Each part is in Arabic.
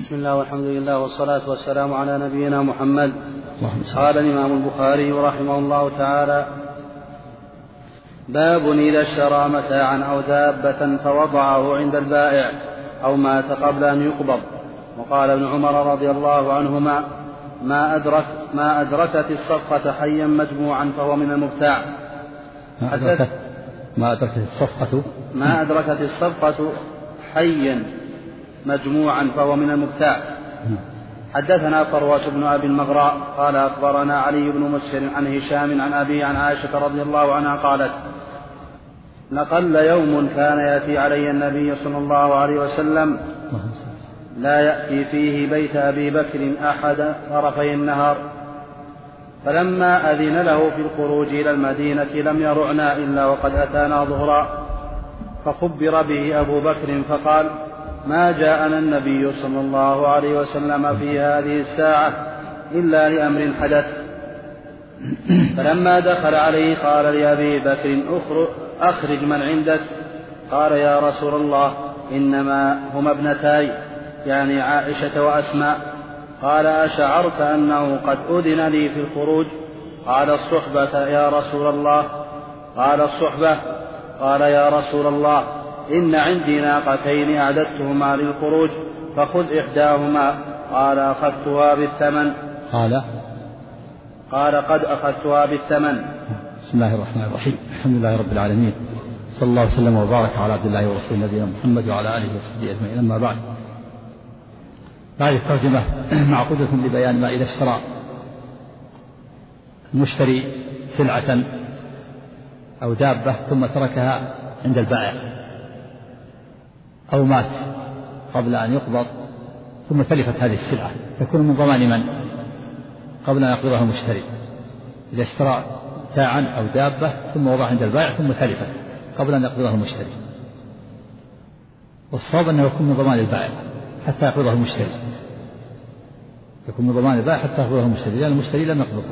بسم الله والحمد لله والصلاة والسلام على نبينا محمد. قال الإمام البخاري رحمه الله تعالى: باب إذا اشترى متاعا أو دابة فوضعه عند البائع أو مات قبل أن يقبض. وقال ابن عمر رضي الله عنهما: ما أدركت الصفقة حيا مجموعا فهو من المبتاع. ما أدركت الصفقة حيا مجموعا فهو من المبتاع. حدثنا فروة بن أبي المغراء قال أخبرنا علي بن مسهر عن هشام عن أبي عن عائشة رضي الله عنها قالت: لقل يوم كان يأتي علي النبي صلى الله عليه وسلم لا يأتي فيه بيت أبي بكر أحد طرفي النهار، فلما أذن له في الخروج إلى المدينة لم يرعنا إلا وقد أتانا ظهرا، فخبر به أبو بكر فقال: ما جاءنا النبي صلى الله عليه وسلم في هذه الساعة إلا لأمر حدث. فلما دخل عليه قال لأبي بكر: أخرج من عندك. قال: يا رسول الله إنما هما ابنتاي، يعني عائشة وأسماء. قال: أشعرت أنه قد أذن لي في الخروج؟ قال: الصحبة يا رسول الله. قال: الصحبة. قال: يا رسول الله إن عندي ناقتين أعددتهما للخروج فخذ إحداهما. قال: أخذتها بالثمن. قال: قد أخذتها بالثمن. بسم الله الرحمن الرحيم. الحمد لله رب العالمين، صلى الله وسلم وبارك على عبد الله ورسوله نبينا محمد وعلى آله وصحبه أجمعين. أما بعد، هذه الترجمة معقودة لبيان ما إذا اشترى المشتري سلعة أو دابة ثم تركها عند البائع أو مات قبل أن يقبض ثم تلفت هذه السلعة، تكون من ضمان من قبل أن يقبضها المشتري. إذا اشترى متاعا أو دابة ثم وضعها عند البائع ثم تلفت قبل أن يقبضها المشتري، والصواب أنه يكون من ضمان البائع حتى يقبضها المشتري، يكون من ضمان البائع حتى يقبضها المشتري، لأن المشتري لم يقبضها.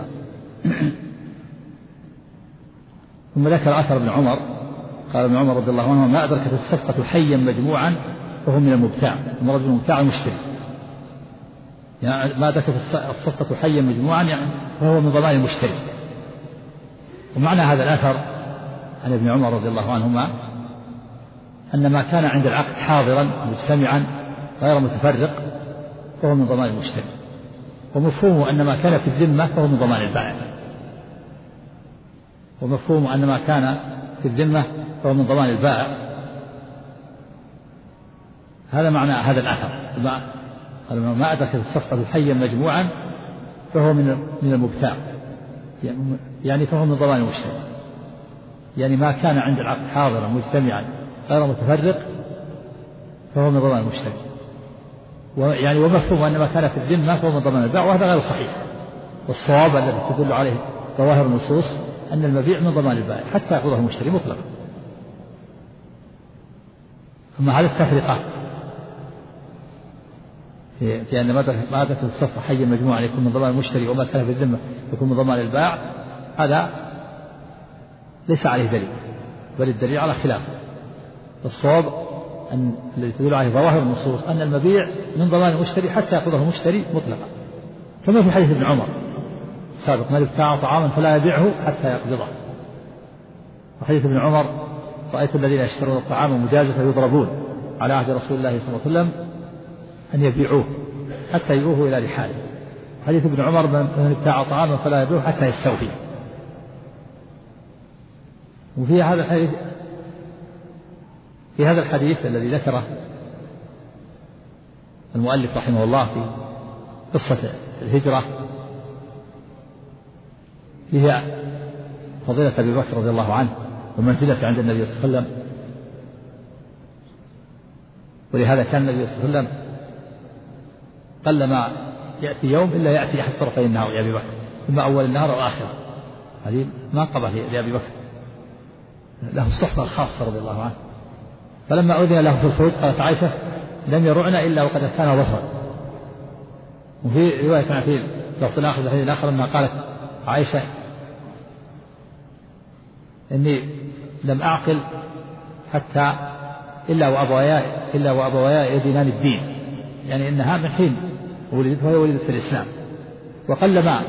ثم ذكر أثر ابن عمر، قال ابن عمر رضي الله عنه: ما أدركت الصفقة حيا مجموعا فهو من المبتاع. المراد بالمبتاع المشتري، يعني ما أدركت الصفقة حيا مجموعا يعني فهو من ضمان المشتري. ومعنى هذا الأثر عن ابن عمر رضي الله عنهما أن ما كان عند العقد حاضرا مجتمعا غير متفرق فهو من ضمان المشتري، ومفهومه أن ما كان في الذمة فهو من ضمان البائع، ومفهوم أن ما كان في الذمة فهو من ضمان البائع. هذا معنى هذا الأثر: ما أدركت الصفقة حيا مجموعا فهو من المبتاع، يعني فهو من ضمان المشتري، يعني ما كان عند العقد حاضرا مجتمعا غير متفرق فهو من ضمان المشتري، يعني ومفهوم أن ما كان في الذمة فهو من ضمان البائع، وهذا غير صحيح. والصواب الذي تدل عليه ظواهر النصوص أن المبيع من ضمان البائع حتى يأخذه المشتري مطلقا. ثم هذه التفرقات في أن ما أدركت الصفقة حيا مجموعا يكون من ضمان المشتري، وما كان في الذمة يكون من ضمان البائع، هذا ليس عليه دليل، بل الدليل على خلافه. الصواب أن الذي تدل عليه ظواهر النصوص أن المبيع من ضمان المشتري حتى يأخذه المشتري مطلقا، كما في حديث ابن عمر السابق: من ابتاع طعاما فلا يبيعه حتى يقبضه. وحديث ابن عمر: رأيت الذين يشترون الطعام مجازفة يضربون على عهد رسول الله صلى الله عليه وسلم أن يبيعوه حتى يؤوه إلى رحاله. حديث ابن عمر: من ابتاع طعاما فلا يبيعه حتى يستوفيه. وفي هذا الحديث الذي ذكره المؤلف رحمه الله في قصة الهجرة فيها فضيلة أبي بكر رضي الله عنه ومنزلته عند النبي صلى الله عليه وسلم، ولهذا كان النبي صلى الله عليه وسلم قلما يأتي يوم إلا يأتي أحد طرفي النهار لأبي بكر، إما أول النهار أو آخره. هذه منقبة لأبي بكر، له الصحبة الخاصة رضي الله عنه. فلما أذن له في الخروج قالت عائشة: لم يرعنا إلا وقد أتانا ظهرا. وفي رواية في لفظ آخر الحديث الآخر أنها قالت عائشة: إني لم أعقل حتى إلا وأبوايا يدينان الدين، يعني إنها من حين ولدت وهي ولدت في الإسلام. وقلما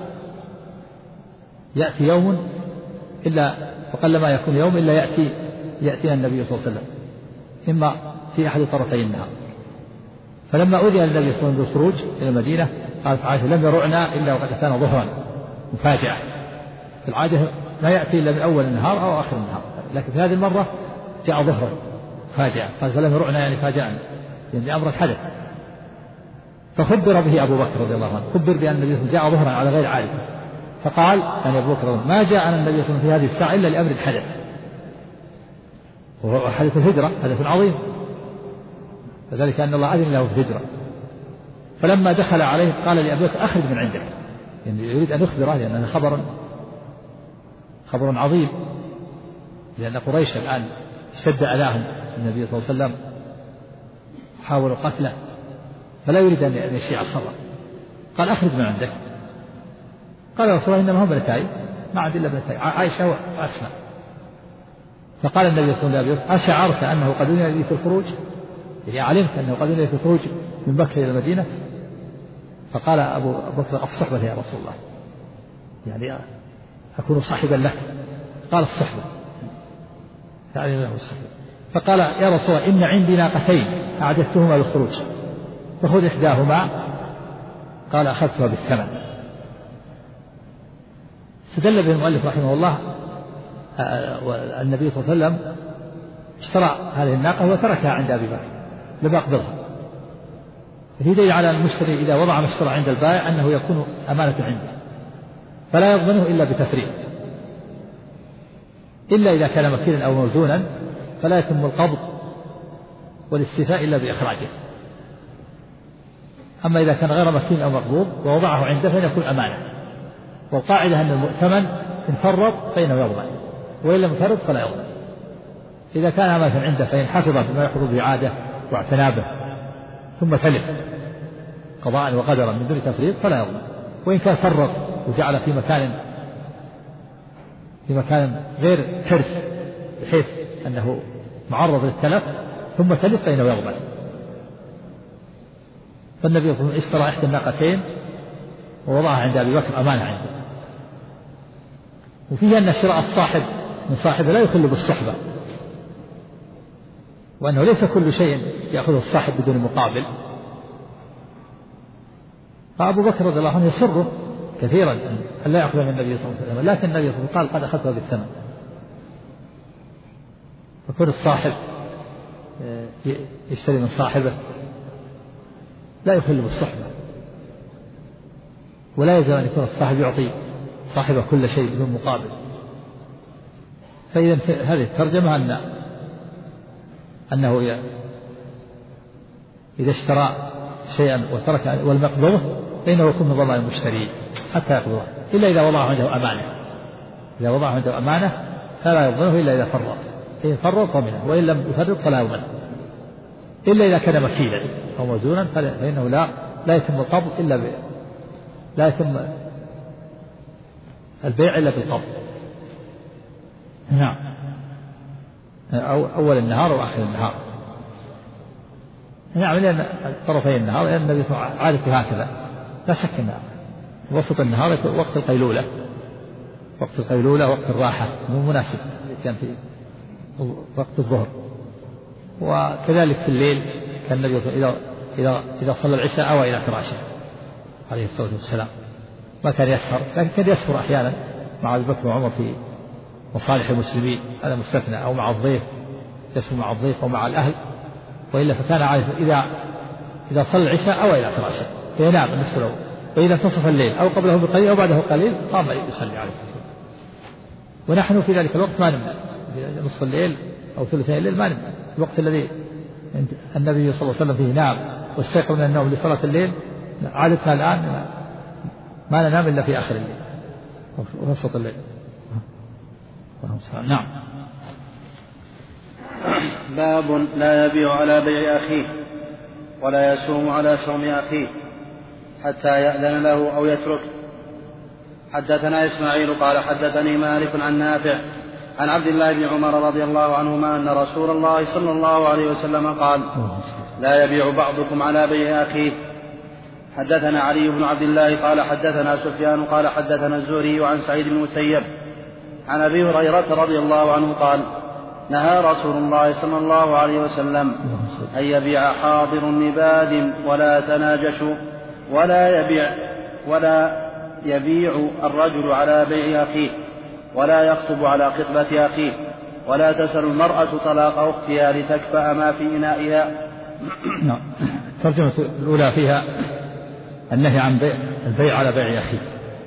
يأتي يوم إلا وقلما يكون يوم إلا يأتينا النبي صلى الله عليه وسلم إما في أحد طرفي النهار. فلما أذن النبي صلى الله عليه وسلم بالخروج إلى المدينة قالت عائشة لم يرعنا إلا وقد أتانا ظهرا مفاجأة. في العادة ما يأتي إلا من أول النهار أو آخر النهار، لكن في هذه المرة جاء ظهرا فاجأة. قال فلم يرعنا يعني فاجأنا، يعني أمر الحدث. فخبر به أبو بكر رضي الله عنه، خبر بأن النبي صلى الله عليه وسلم جاء ظهرا على غير عادة، فقال يعني أبو بكر ما جاءنا النبي صلى الله عليه وسلم في هذه الساعة إلا لأمر الحدث، وهو حدث الهجرة، حدث عظيم، فذلك أن الله أذن له في الهجرة. فلما دخل عليه قال لأبي بكر أخرج من عندك، يعني يريد أن يخبره لأنه خبر عظيم، لأن قريش الآن اشتد أذاهم النبي صلى الله عليه وسلم، حاولوا قتله، فلا يريد أن يشيع الخبر. قال أخرج من عندك. قال يا رسول الله إنما هم ابنتاي، ما عندي إلا ابنتاي عائشة وأسماء. فقال النبي صلى الله عليه وسلم أشعرت أنه قد أذن لي في الخروج، يعني علمت أنه قد أذن لي في الخروج من مكة إلى المدينة؟ فقال أبو بكر الصحبة يا رسول الله، يعني أكون صاحبا لك. قال الصحبة، يعني له الصحبة. فقال يا رسول الله إن عندي ناقتين أعددتهما للخروج فخذ إحداهما. قال أخذتها بالثمن. استدل به المؤلف رحمه الله النبي صلى الله عليه وسلم اشترى هذه الناقة وتركها عند أبي بكر لم يقبضها، فهي دليل على المشتري إذا وضع ما اشترى عند البائع أنه يكون أمانة عنده فلا يضمنه إلا بتفريط، إلا إذا كان مكيلا أو موزونا فلا يتم القبض والاستيفاء إلا بإخراجه. أما إذا كان غير مكين أو مقبوض ووضعه عنده فإنه يكون أمانة. والقاعدة أن المؤتمن إن فرط فإنه يضمن، وإن لم يفرط فلا يضمن. إذا كان أمانة عنده فإن حفظ بما يحفظ بعاده واعتنى به ثم تلف قضاء وقدرا من دون تفريط فلا يضمن. وإن كان فرط وجعل في مكان غير حرص بحيث أنه معرض للتلف ثم تلف فإنه يضمن. فالنبي صلى الله عليه وسلم اشترى إحدى الناقتين ووضعها عند أبي بكر أمانة عنده. وفيه أن شراء الصاحب من صاحبه لا يخل بالصحبة، وأنه ليس كل شيء يأخذه الصاحب بدون مقابل. فأبو بكر رضي الله عنه يسره كثيرا أن لا يأخذ من النبي صلى الله عليه وسلم، لكن النبي صلى الله عليه وسلم قال قد أخذتها بالثمن. فكل الصاحب يشتري من صاحبه لا يخل بالصحبة، ولا يلزم أن يكون الصاحب يعطي صاحبه كل شيء بدون مقابل. فإذا هذه الترجمة أنه إذا اشترى شيئا وترك والمقبوض فإنه يكون من ضمان المشتري حتى يقبضه، إلا إذا وضعه عنده أمانة. إذا وضعه عنده أمانة فلا يضمنه إلا إذا فرط، إن فرط ضمنه، وإن لم يفرط فلا يضمنه، إلا إذا كان مكيلا أو موزونا فإنه لا يتم القبض لا يتم البيع إلا بالقبض. نعم، أول النهار وآخر النهار. نعم، لأن طرفي النهار لأن النبي صلى الله عليه وسلم عادته هكذا لا شك أن وسط النهار يكون وقت القيلولة، وقت الراحة مو مناسب كان في وقت الظهر. وكذلك في الليل كان النبي صلى الله عليه وسلم إذا صلى العشاء أوى إلى فراشه عليه الصلاة والسلام، ما كان يسهر، لكن كان يسهر أحيانا مع أبي بكر وعمر في مصالح المسلمين، هذا مستثنى، أو مع الضيف، يسهر مع الضيف أو مع الأهل. وإلا فكان عائشة إذا صلى العشاء أوى إلى فراشه فينام النصف الأول، وإذا انتصف الليل أو قبله بقليل أو بعده قليل قام يصلي عليه الصلاة والسلام. ونحن في ذلك الوقت ما نمنع، في نصف الليل أو ثلثي الليل ما نمنع، الوقت الذي النبي صلى الله عليه وسلم فيه نام واستيقظ من النوم لصلاة الليل. عادتنا الآن ما ننام إلا في آخر الليل ووسط الليل. نعم. باب لا يبيع على بيع أخيه ولا يصوم على صوم أخيه حتى يأذن له أو يترك. حدثنا إسماعيل قال حدثني مالك عن نافع عن عبد الله بن عمر رضي الله عنهما أن رسول الله صلى الله عليه وسلم قال لا يبيع بعضكم على بيع أخيه. حدثنا علي بن عبد الله قال حدثنا سفيان قال حدثنا الزهري عن سعيد بن المسيب عن أبي هريرة رضي الله عنه قال نهى رسول الله صلى الله عليه وسلم أن يبيع حاضر لباد ولا تناجشوا ولا يبيع الرجل على بيع أخيه ولا يخطب على خطبة أخيه ولا تسأل المرأة طلاق أختها لتكفأ ما في إنائها. الترجمة الأولى فيها النهي عن البيع على بيع أخيه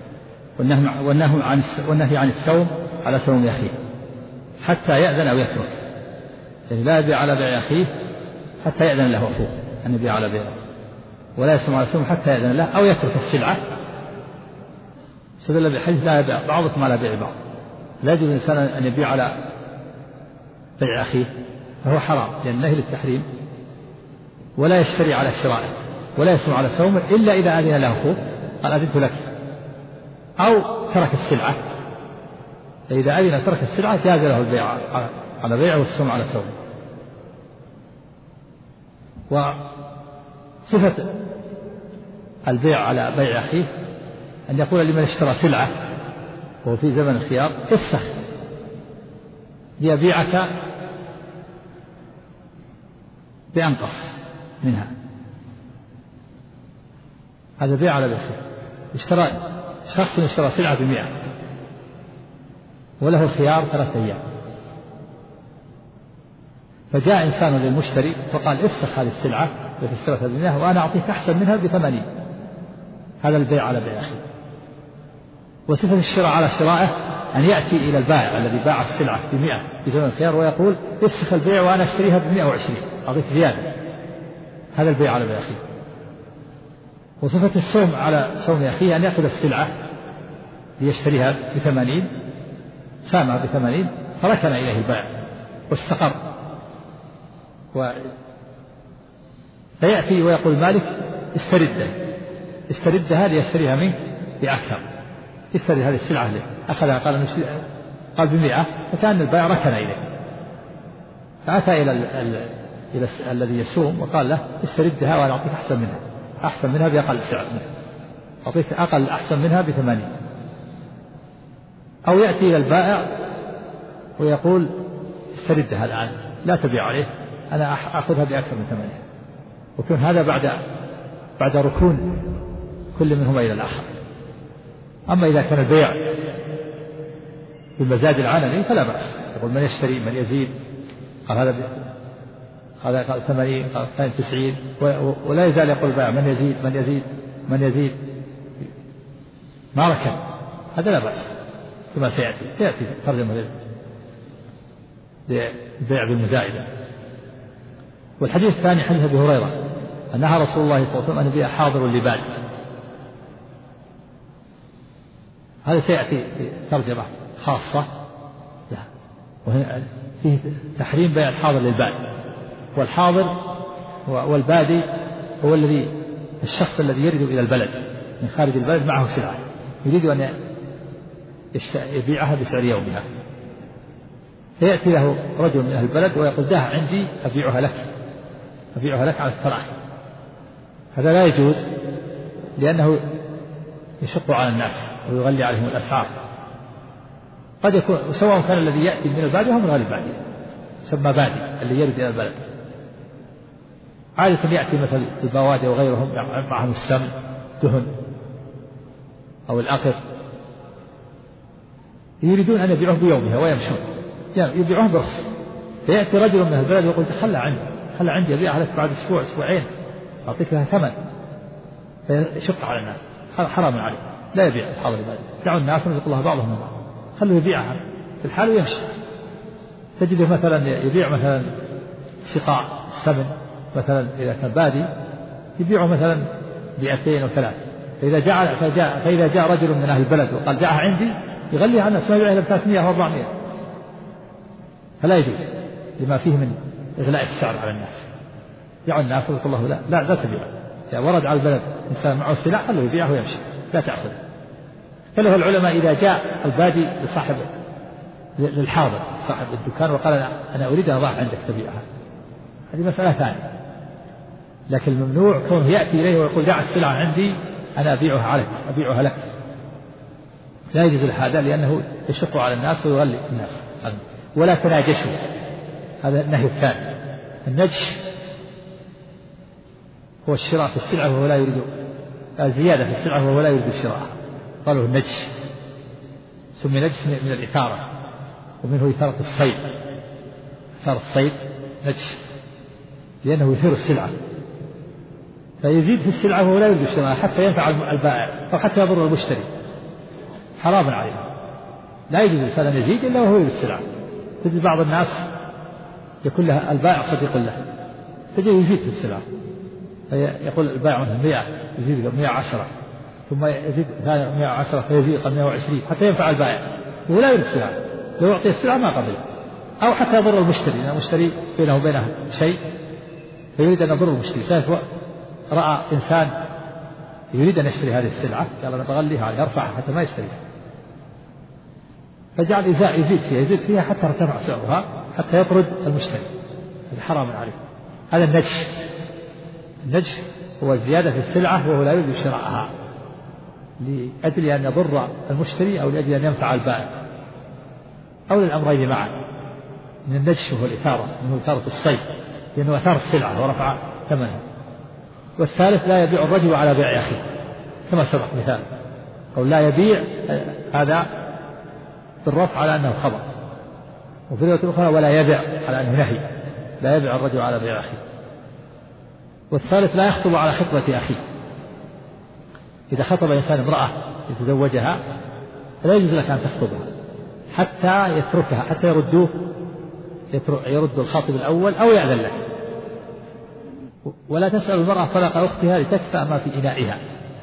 والنهي عن السوم على سوم أخيه حتى يأذن أو يترك، يعني لا يبيع على بيع أخيه حتى يأذن له أخوه أن يبيع على بيعه، ولا يسوم على سوم حتى يأذن له أو يترك السلعة. استدل بحديث لا يبيع بعضكم على بيع بعض، لا يجوز الإنسان أن يبيع على بيع أخيه فهو حرام لأن النهي للتحريم، ولا يشتري على شرائه ولا يسوم على سومه إلا إذا أذن له أخوه قال أذنت لك، أو ترك السلعة، فإذا أذن ترك السلعة جاز له البيع على بيعه والسوم على سومه. وصفة البيع على بيع أخيه أن يقول لمن اشترى سلعة وهو في زمن الخيار افسخ ليبيعك بأنقص منها، هذا بيع على بيع أخيه. شخص اشترى سلعة ب100 وله خيار 3 أيام، فجاء إنسان للمشتري فقال افسخ هذه السلعة التي اشتريتها ب100 وأنا أعطيك أحسن منها ب80، هذا البيع على بيع أخيه. وصفة الشراء على شرائه أن يأتي إلى البائع الذي باع السلعة ب100 في زمن الخيار ويقول افسخ البيع وأنا أشتريها ب120 أعطيك زيادة، هذا البيع على بيع أخيه. وصفة السوم على سوم أخيه أن يأخذ السلعة ليشتريها ب80 سامها ب80 فركن إليه البائع واستقر، فيأتي ويقول المالك استردها ليشتريها منك بأكثر، استرد هذه السلعة له، أخذها قال ب100 فكان البائع ركن إليه، فأتى إلى الذي يسوم وقال له استردها وأنا أعطيك أحسن منها بأقل سعر، أعطيك أقل أحسن منها ب80. أو يأتي إلى البائع ويقول استردها الآن لا تبيع عليه أنا أخذها بأكثر من 8، وكون هذا بعد ركون كل منهما إلى الآخر. أما إذا كان البيع بالمزاج العلني فلا بأس، يقول من يشتري من يزيد، قال هذا قال 80 قال 90 ولا يزال يقول البائع من يزيد ما ركن، هذا لا بأس كما سيأتي ترجمة للبيع بالمزايدة. والحديث الثاني حديث أبي هريرة أنها رسول الله صلى الله عليه وسلم أن يبيع حاضر لباد، هذا سيأتي في ترجمة خاصة له، وهنا فيه تحريم بيع الحاضر للباد. والحاضر والبادي هو الشخص الذي يرد إلى البلد من خارج البلد معه سلعة يريد أن يبيعها بسعر يومها، فيأتي له رجل من أهل البلد ويقول ده عندي أبيعها لك على التراخي، هذا لا يجوز لأنه يشق على الناس ويغلي عليهم الأسعار. قد يكون سواء كان الذي يأتي من البادية أو من غير البادية يسمى بادي اللي يرد إلى البلد. عادة يأتي مثل البوادي وغيرهم معهم السمن دهن أو الأقر، يريدون أن يبيعوه بيومها ويمشون يبيعوه برخص، فيأتي رجل من البلد ويقول خلى عندي أبيعها لك بعد أسبوع أسبوعين أعطيك لها ثمن، فيشق على الناس، هذا حرام عليه، لا يبيع الحاضر البادي، دعوا الناس ورزق الله بعضهم من بعض، خلوا يبيعها في الحال ويمشي. تجده مثلا يبيع مثلا سقاء السمن مثلا إذا كان بادي يبيعه مثلا 200 أو 3، فإذا جاء رجل من أهل البلد وقال دعها عندي يغليها على الناس ما يبيعها إلا 300 أو 400، فلا يجوز لما فيه من إغلاء السعر على الناس. دعوا الناس ورزق الله لا تبيع، إذا ورد على البلد إنسان معه السلاح خلوه يبيعه ويمشي لا تأخذ. فله العلماء إذا جاء البادي لصاحب للحاضر صاحب الدكان وقال أنا أريد أن أضع عندك تبيعها، هذه مسألة ثانية، لكن الممنوع كونه يأتي إليه ويقول دع السلعة عندي أنا أبيعها لك، لا يجوز هذا لأنه يشق على الناس ويغلي الناس. ولا تناجشوا، هذا النهي الثاني. النجش هو الشراء في السلعة وهو لا يريد زيادة في السلعة وهو لا يريد شراءها، قالوا النجش. سمي نجش من الإثارة، ومنه إثارة الصيد. إثارة الصيد نجش لأنه يثير السلعة، فيزيد في السلعة وهو لا يريد شراءها حتى ينفع البائع أو حتى يضر المشتري، حرام عليه. لا يجوز الإنسان أن يزيد إلا وهو يريد السلعة. تجد بعض الناس يكون له البائع صديق له، تجي يزيد في السلعة، يقول البائع مثلا 100 يزيد 110 ثم يزيد 110 فيزيد 120 حتى ينفع البائع وهو لا يريد السلعة. لو يعطي السلعة ما قبل، أو حتى يضر المشتري، لأن المشتري بينه وبينه شيء فيريد أن يضر المشتري. رأى إنسان يريد أن يشتري هذه السلعة قال أنا بغليها عليه أرفعها حتى ما يشتريها، فجعل يزيد فيها حتى ارتفع سعرها حتى يطرد المشتري، هذا حرام عليه. هذا النجش هو الزيادة في السلعة وهو لا يريد شراءها لأجل أن يضر المشتري أو لأجل أن ينفع البائع أو للأمرين معا. من النجش هو الإثارة، منه إثارة الصيد لأنه أثار السلعة ورفع ثمنها. والثالث لا يبيع الرجل على بيع أخيه كما سبق مثال، أو لا يبيع، هذا بالرفع على أنه خبر، وفي الرواية الأخرى ولا يبيع على أنه نهي، لا يبيع الرجل على بيع أخيه. والثالث لا يخطب على خطبة أخيه، إذا خطب إنسان امرأة يتزوجها لا يجوز لك أن تخطبها حتى يتركها، حتى يرد الخاطب الأول أو يأذن له. ولا تسأل المرأة طلاق أختها لتكفأ ما في إنائها.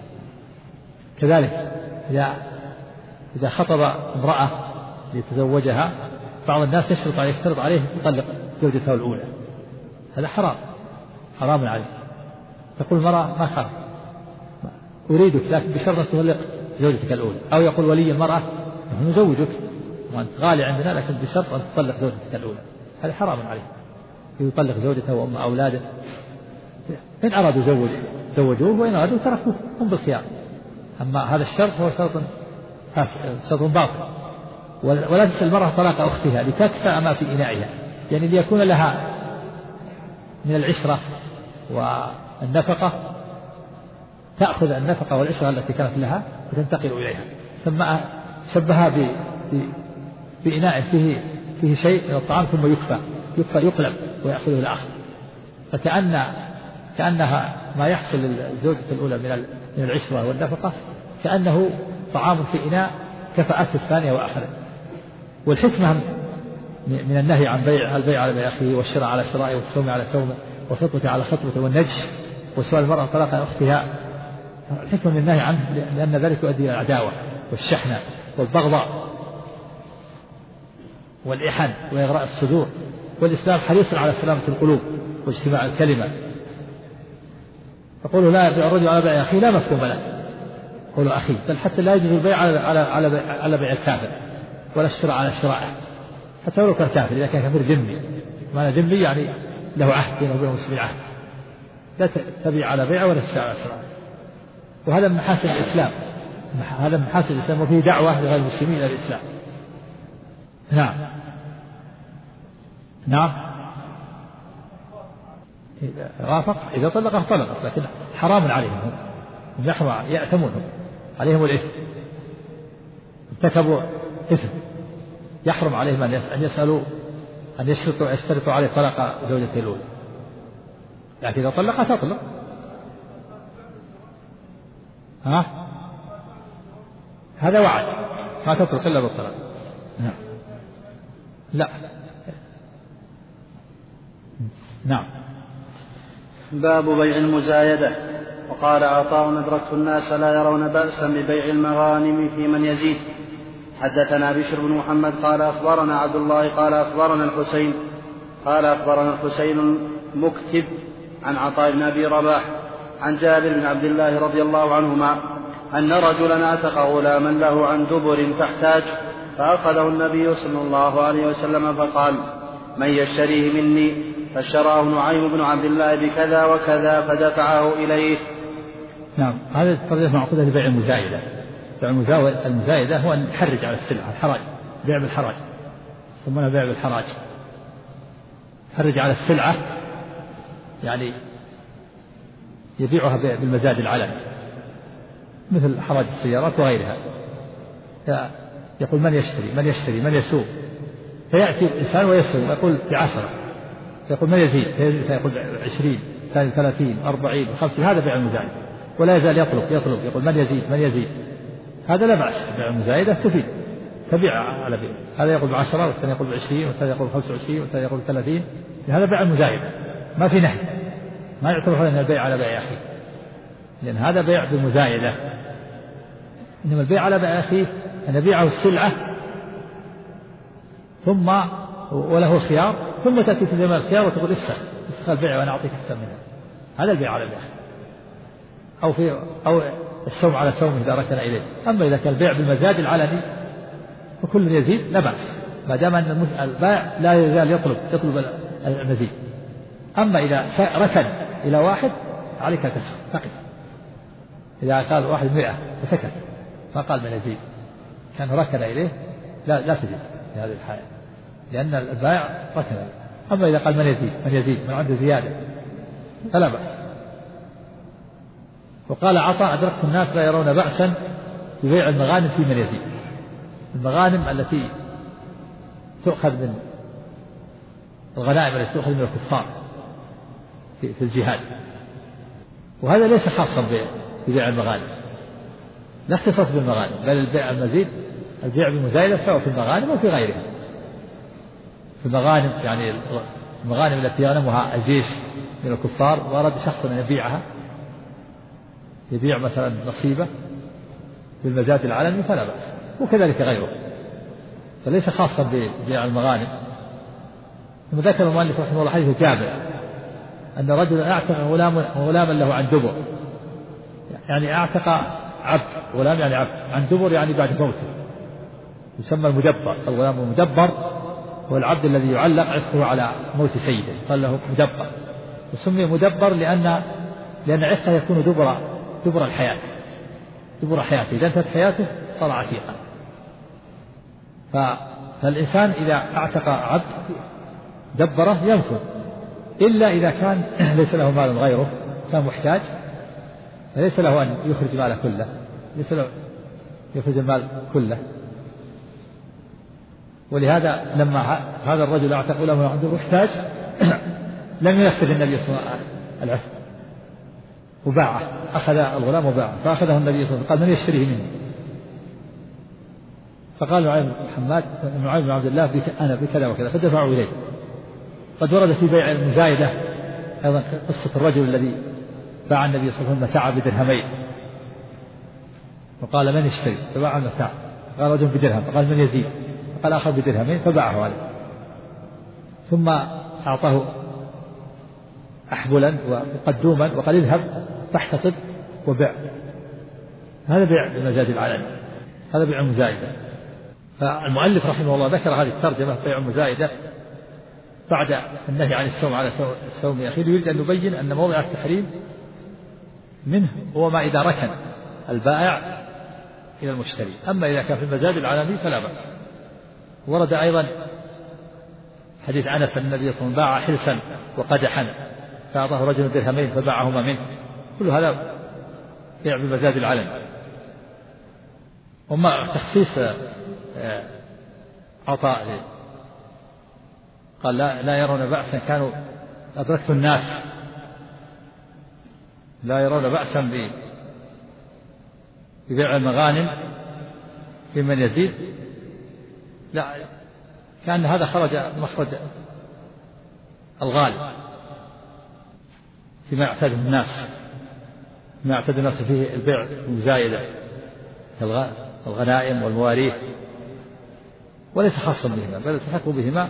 كذلك إذا خطب امرأة ليتزوجها بعض الناس يشترط عليه يطلق زوجته الأولى، هذا حرام عليه. تقول المرأة ما خاف أريدك لكن بشرط أن تطلق زوجتك الأولى، أو يقول ولي المرأة نحن نزوجك وأنت غالي عندنا لكن بشرط أن تطلق زوجتك الأولى، هذا حرام عليه. يطلق زوجته وأم أولاده، إن أرادوا زوجوه وإن أرادوا تركوه، هم بالخيار. أما هذا الشرط هو شرط باطل. ولا تسأل المرأة طلاق أختها لتكفأ ما في إنائها، يعني ليكون لها من العشرة والنفقة، تأخذ النفقة والعشرة التي كانت لها وتنتقل إليها. ثم شبهها بإناء فيه شيء من الطعام ثم يقلب ويأخذه الآخر، كأنها ما يحصل للزوجة الأولى من العشرة والنفقة كأنه طعام في إناء كفأت الثانية وأخذت. والحكمة من النهي عن البيع على بيع أخيه، والشراء على شرائه، والصوم على صومه، والخطبة على خطبته، والنجش، وسؤال المرأة طلاق أختها، الحكمة من النهي عنه لأن ذلك يؤدي إلى العداوة والشحنة والبغضاء والإحن وإغراء الصدور. والإسلام حريص على سلامة القلوب واجتماع الكلمة. يقول لا يبيع الرجل على بيع أخيه لا مفهوم له، قولوا أخي، بل حتى لا يجوز البيع على بيع الكافر، ولا الشراء على شرائه حتى ولو كان كافر، إذا كان كافر ذمي. معنى ذمي يعني له عهد بينه وبين المسلمين عهد، لا تبيع على بيعه ولا تشتري على شرائه. وهذا من محاسن الإسلام، هذا من محاسن الإسلام، وفيه دعوة لغير المسلمين إلى الإسلام. نعم إذا وافق، إذا طلقت، لكن حرام عليهم، هم يحرم يأثمون، عليهم الإثم، ارتكبوا إثم، يحرم عليهم أن يسألوا أن يشترطوا عليه طلاق زوجته الأولى، لكن إذا تطلق هذا وعد، ما تطلق إلا بالطلاق. لا. نعم. باب بيع المزايدة. وقال عطاء أدركت الناس لا يرون بأسا ببيع المغانم في من يزيد. حدثنا بشر بن محمد قال أخبرنا عبد الله قال أخبرنا الحسين مكتب عن عطاء بن أبي رباح عن جابر بن عبد الله رضي الله عنهما أن رجلا أعتق غلاما له عن دبر فاحتاج، فأخذه النبي صلى الله عليه وسلم فقال: من يشتريه مني؟ فاشتراه نعيم بن عبد الله بكذا وكذا فدفعه إليه. نعم. هذا الترجمة معقودة لبيع المزايدة. بيع المزايدة هو أن يحرج على السلعة، الحراج، بيع بالحراج، يسمونه بيع بالحراج. يحرج على السلعة يعني يبيعها بالمزاد العلني مثل حراج السيارات وغيرها. يقول من يشتري من يسوق، فيأتي الإنسان ويسوق ويقول ب10، يقول من يزيد فيقول 20 30 40 50. هذا بيع المزايدة. ولا يزال يطلب يقول من يزيد. هذا لا بأس. بيع المزايدة تفيد، تبيع على بيع. هذا يقول ب10 والثاني يقول ب20 والثاني يقول ب25 والثاني يقول ب30. هذا بيع المزايدة، ما في نهي، ما يعتبر هذا البيع على بيع أخيه، لأن هذا بيع بالمزايدة. إنما البيع على بيع أخيه أن يبيعه السلعة ثم وله خيار، ثم تأتي في زمان الخيار وتقول افسخ البيع وأنا أعطيك أحسن منها. هذا البيع على بيع. أو السوم على سوم إذا ركن إليه. أما إذا كان البيع بالمزاد العلني وكل يزيد لا بأس، ما دام أن البائع لا يزال يطلب المزيد. أما إذا ركن إلى واحد عليك تسكت فقط. إذا قال واحد 100 فسكت ما قال من يزيد، كان ركن إليه لا تزيد في هذه الحالة، لأن البائع ركن. أما إذا قال من يزيد من عنده زيادة فلا بأس. وقال عطاء أدركت الناس لا يرون بأسا ببيع المغانم في من يزيد. المغانم التي تؤخذ من الغنائم التي تؤخذ من الكفار في الجهاد، وهذا ليس خاصا ببيع المغانم، لا اختصاص بالمغانم، بل البيع المزيد البيع بالمزايدة سواء في المغانم أو في غيرها. في المغانم يعني المغانم التي يغنمها الجيش من الكفار وأراد شخص أن يبيع مثلا نصيبه بالمزاد العلني فلا بأس، وكذلك غيره، فليس خاصا ببيع المغانم. ثم ذكر المؤلف رحمه الله حديث جابر أن رجلا أعتق غلاما له عن دبر، يعني أعتق عبد، غلام يعني عبد، عن دبر يعني بعد موته، يسمى المدبر. الغلام المدبر هو العبد الذي يعلق عتقه على موت سيده، قال له مدبر. وسمي مدبر لأن عتقه يكون دبر الحياة، دبر حياته، إذا انتهت حياته صار عتيقا. فالإنسان إذا أعتق عبد دبره ينفذ، إلا إذا كان ليس له مال غيره، كان محتاج، فليس له أن يخرج ماله كله، ليس له يخرج المال كله. ولهذا لما هذا الرجل اعتق له عنده محتاج لم ينفذ النبي صلى الله عليه وسلم العتق وباعه، أخذ الغلام وباعه، فأخذه النبي صلى الله عليه وسلم قال من يشتريه منه؟ فقال نعيم بن عبد الله أنا بكذا وكذا، فدفعوا إليه. قد ورد في بيع المزايدة أيضا قصة الرجل الذي باع النبي صلى الله عليه وسلم متاع بدرهمين، وقال من يشتري؟ فباع المتاع، قال رجل بدرهم، فقال من يزيد؟ فقال آخر بدرهمين، فباعه عليه. ثم أعطاه أحبلا وقدوما وقال اذهب فاحتطب وبيع. هذا بيع بالمزاد العلني، هذا بيع المزايدة. فالمؤلف رحمه الله ذكر هذه الترجمة بيع المزايدة بعد النهي عن السوم على السوم يا أخي، يريد أن يبين أن موضع التحريم منه هو ما إذا ركن البائع إلى المشتري. أما إذا كان في المزاد العلني فلا بأس. ورد أيضا حديث أنس أن النبي صلى الله عليه وسلم باع حلسا وقدحا فأعطاه رجل درهمين فباعهما منه، كل هذا بيع بالمزاد العلني. وما تخصيص عطاء قال لا يرون بأسا، كانوا أدركت الناس لا يرون بأسا ببيع المغانم في من يزيد، لا، كأن هذا خرج مخرج الغالب فيما يعتاد الناس، ما يعتاد الناس فيه البيع المزايدة الغنائم والمواريث، وليس خاصا بهما، بل التحق بهما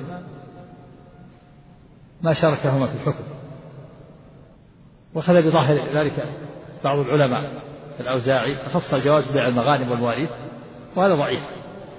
ما شاركهما في الحكم. وخذ بظاهر ذلك بعض العلماء الأوزاعي فخص الجواز بيع المغانم والمواريث، وهذا ضعيف.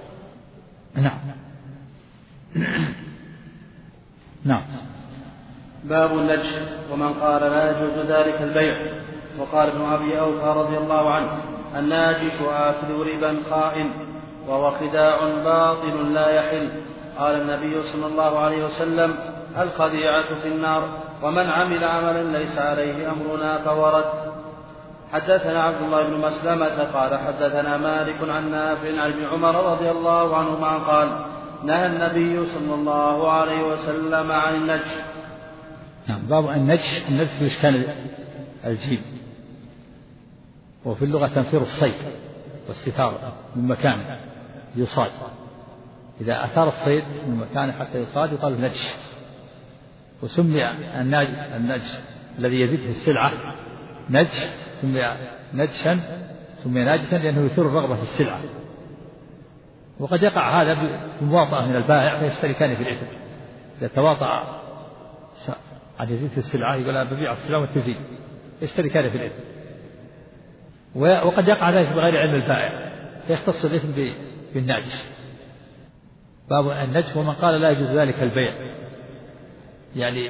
نعم. باب النجش ومن قال لا يجوز ذلك البيع. وقال ابن أبي أوفى رضي الله عنه: الناجش آكل ربا خائن وهو خداع باطل لا يحل. قال النبي صلى الله عليه وسلم: الخديعة في النار، ومن عمل عملا ليس عليه أمرنا فهو رد. حدثنا عبد الله بن مسلمة قال حدثنا مالك عن نافع عن ابن عمر رضي الله عنهما قال: نهى النبي صلى الله عليه وسلم عن النجش. نعم. باب النجش بإشكال الجيم، وفي اللغة تنفير الصيد واستثارة من مكان يصاد. إذا أثار الصيد من مكان حتى يصاد يقال نجش. وسمي النجش الذي يزيد في السلعة نجش، سمي ناجشا لأنه يثير الرغبة في السلعة. وقد يقع هذا بمواطأة من البائع فيشتركان في الإثم. إذا تواطأ عن يزيد في السلعة يقول أنا ببيع السلعة وتزيد، يشتركان في الإثم. وقد يقع ذلك بغير علم البائع فيختص الإثم بالناجش. باب النجش ومن قال لا يجوز ذلك البيع، يعني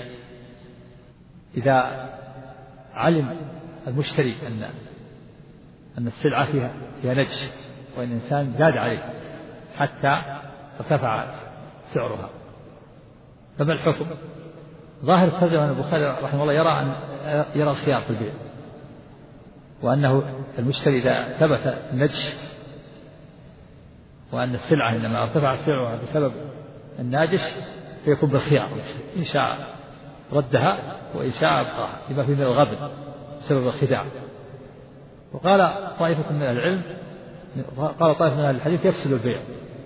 إذا علم المشتري أن السلعة فيها نجش، وأن الإنسان زاد عليه حتى ارتفع سعرها، فما الحكم؟ ظاهر ترجمة البخاري رحمه الله يرى الخيار في البيع، وأنه المشتري إذا ثبت النجش وأن السلعة إنما ارتفع سعرها بسبب الناجش فيكون بالخيار، إن شاء ردها وإن شاء أبقاها، لما فيه من الغبن بسبب الخداع. وقال طائفة من العلم، قال طائفة من أهل الحديث يفسد البيع،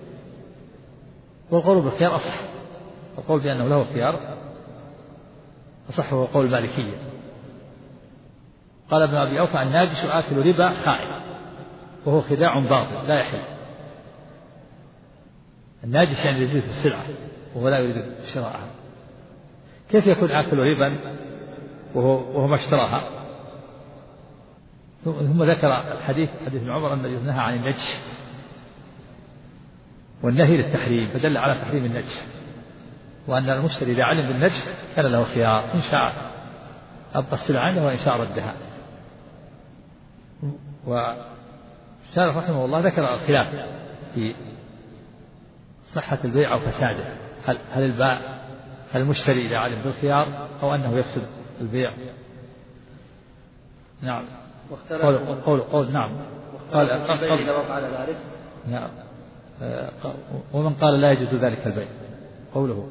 والقول بالخيار أصح. القول بأنه له خيار أصح هو قول المالكية. قال ابن أبي أوفى: الناجش آكل ربا خائن وهو خداع باطل لا يحل. الناجش يعني يزيد في السلعة وهو لا يريد شراءها. كيف يكون آكل ربا وهو ما اشتراها؟ ثم ذكر حديث ابن عمر الذي نهى عن النجش، والنهي للتحريم فدل على تحريم النجش، وأن المشتري إذا علم بالنجش كان له خيار، إن شاء أبقى السلعة عنده وإن شاء ردها. والشارح رحمه الله ذكر الخلاف في صحة البيع أو فساده، هل المشتري إذا علم بالخيار أو أنه يفسد البيع. نعم. قول نعم. قال إذا وقع على ذلك. نعم. ومن قال لا يجوز ذلك البيع، قوله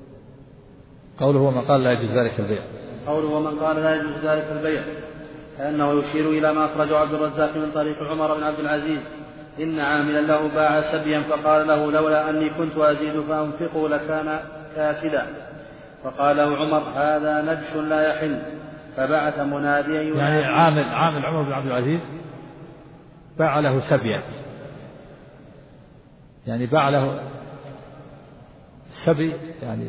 ومن قال لا يجوز ذلك البيع. قوله ومن قال لا يجوز ذلك البيع كأنه يشير إلى ما أخرجه عبد الرزاق من طريق عمر بن عبد العزيز: إن عاملا له باع سبيا فقال له: لولا أني كنت أزيد فأنفقه لكان كاسدا. فقال له عمر: هذا نجش لا يحل. فبعث مناديا يعني عامل عمر بن عبد العزيز باع له سبيا، يعني باع له سبي، يعني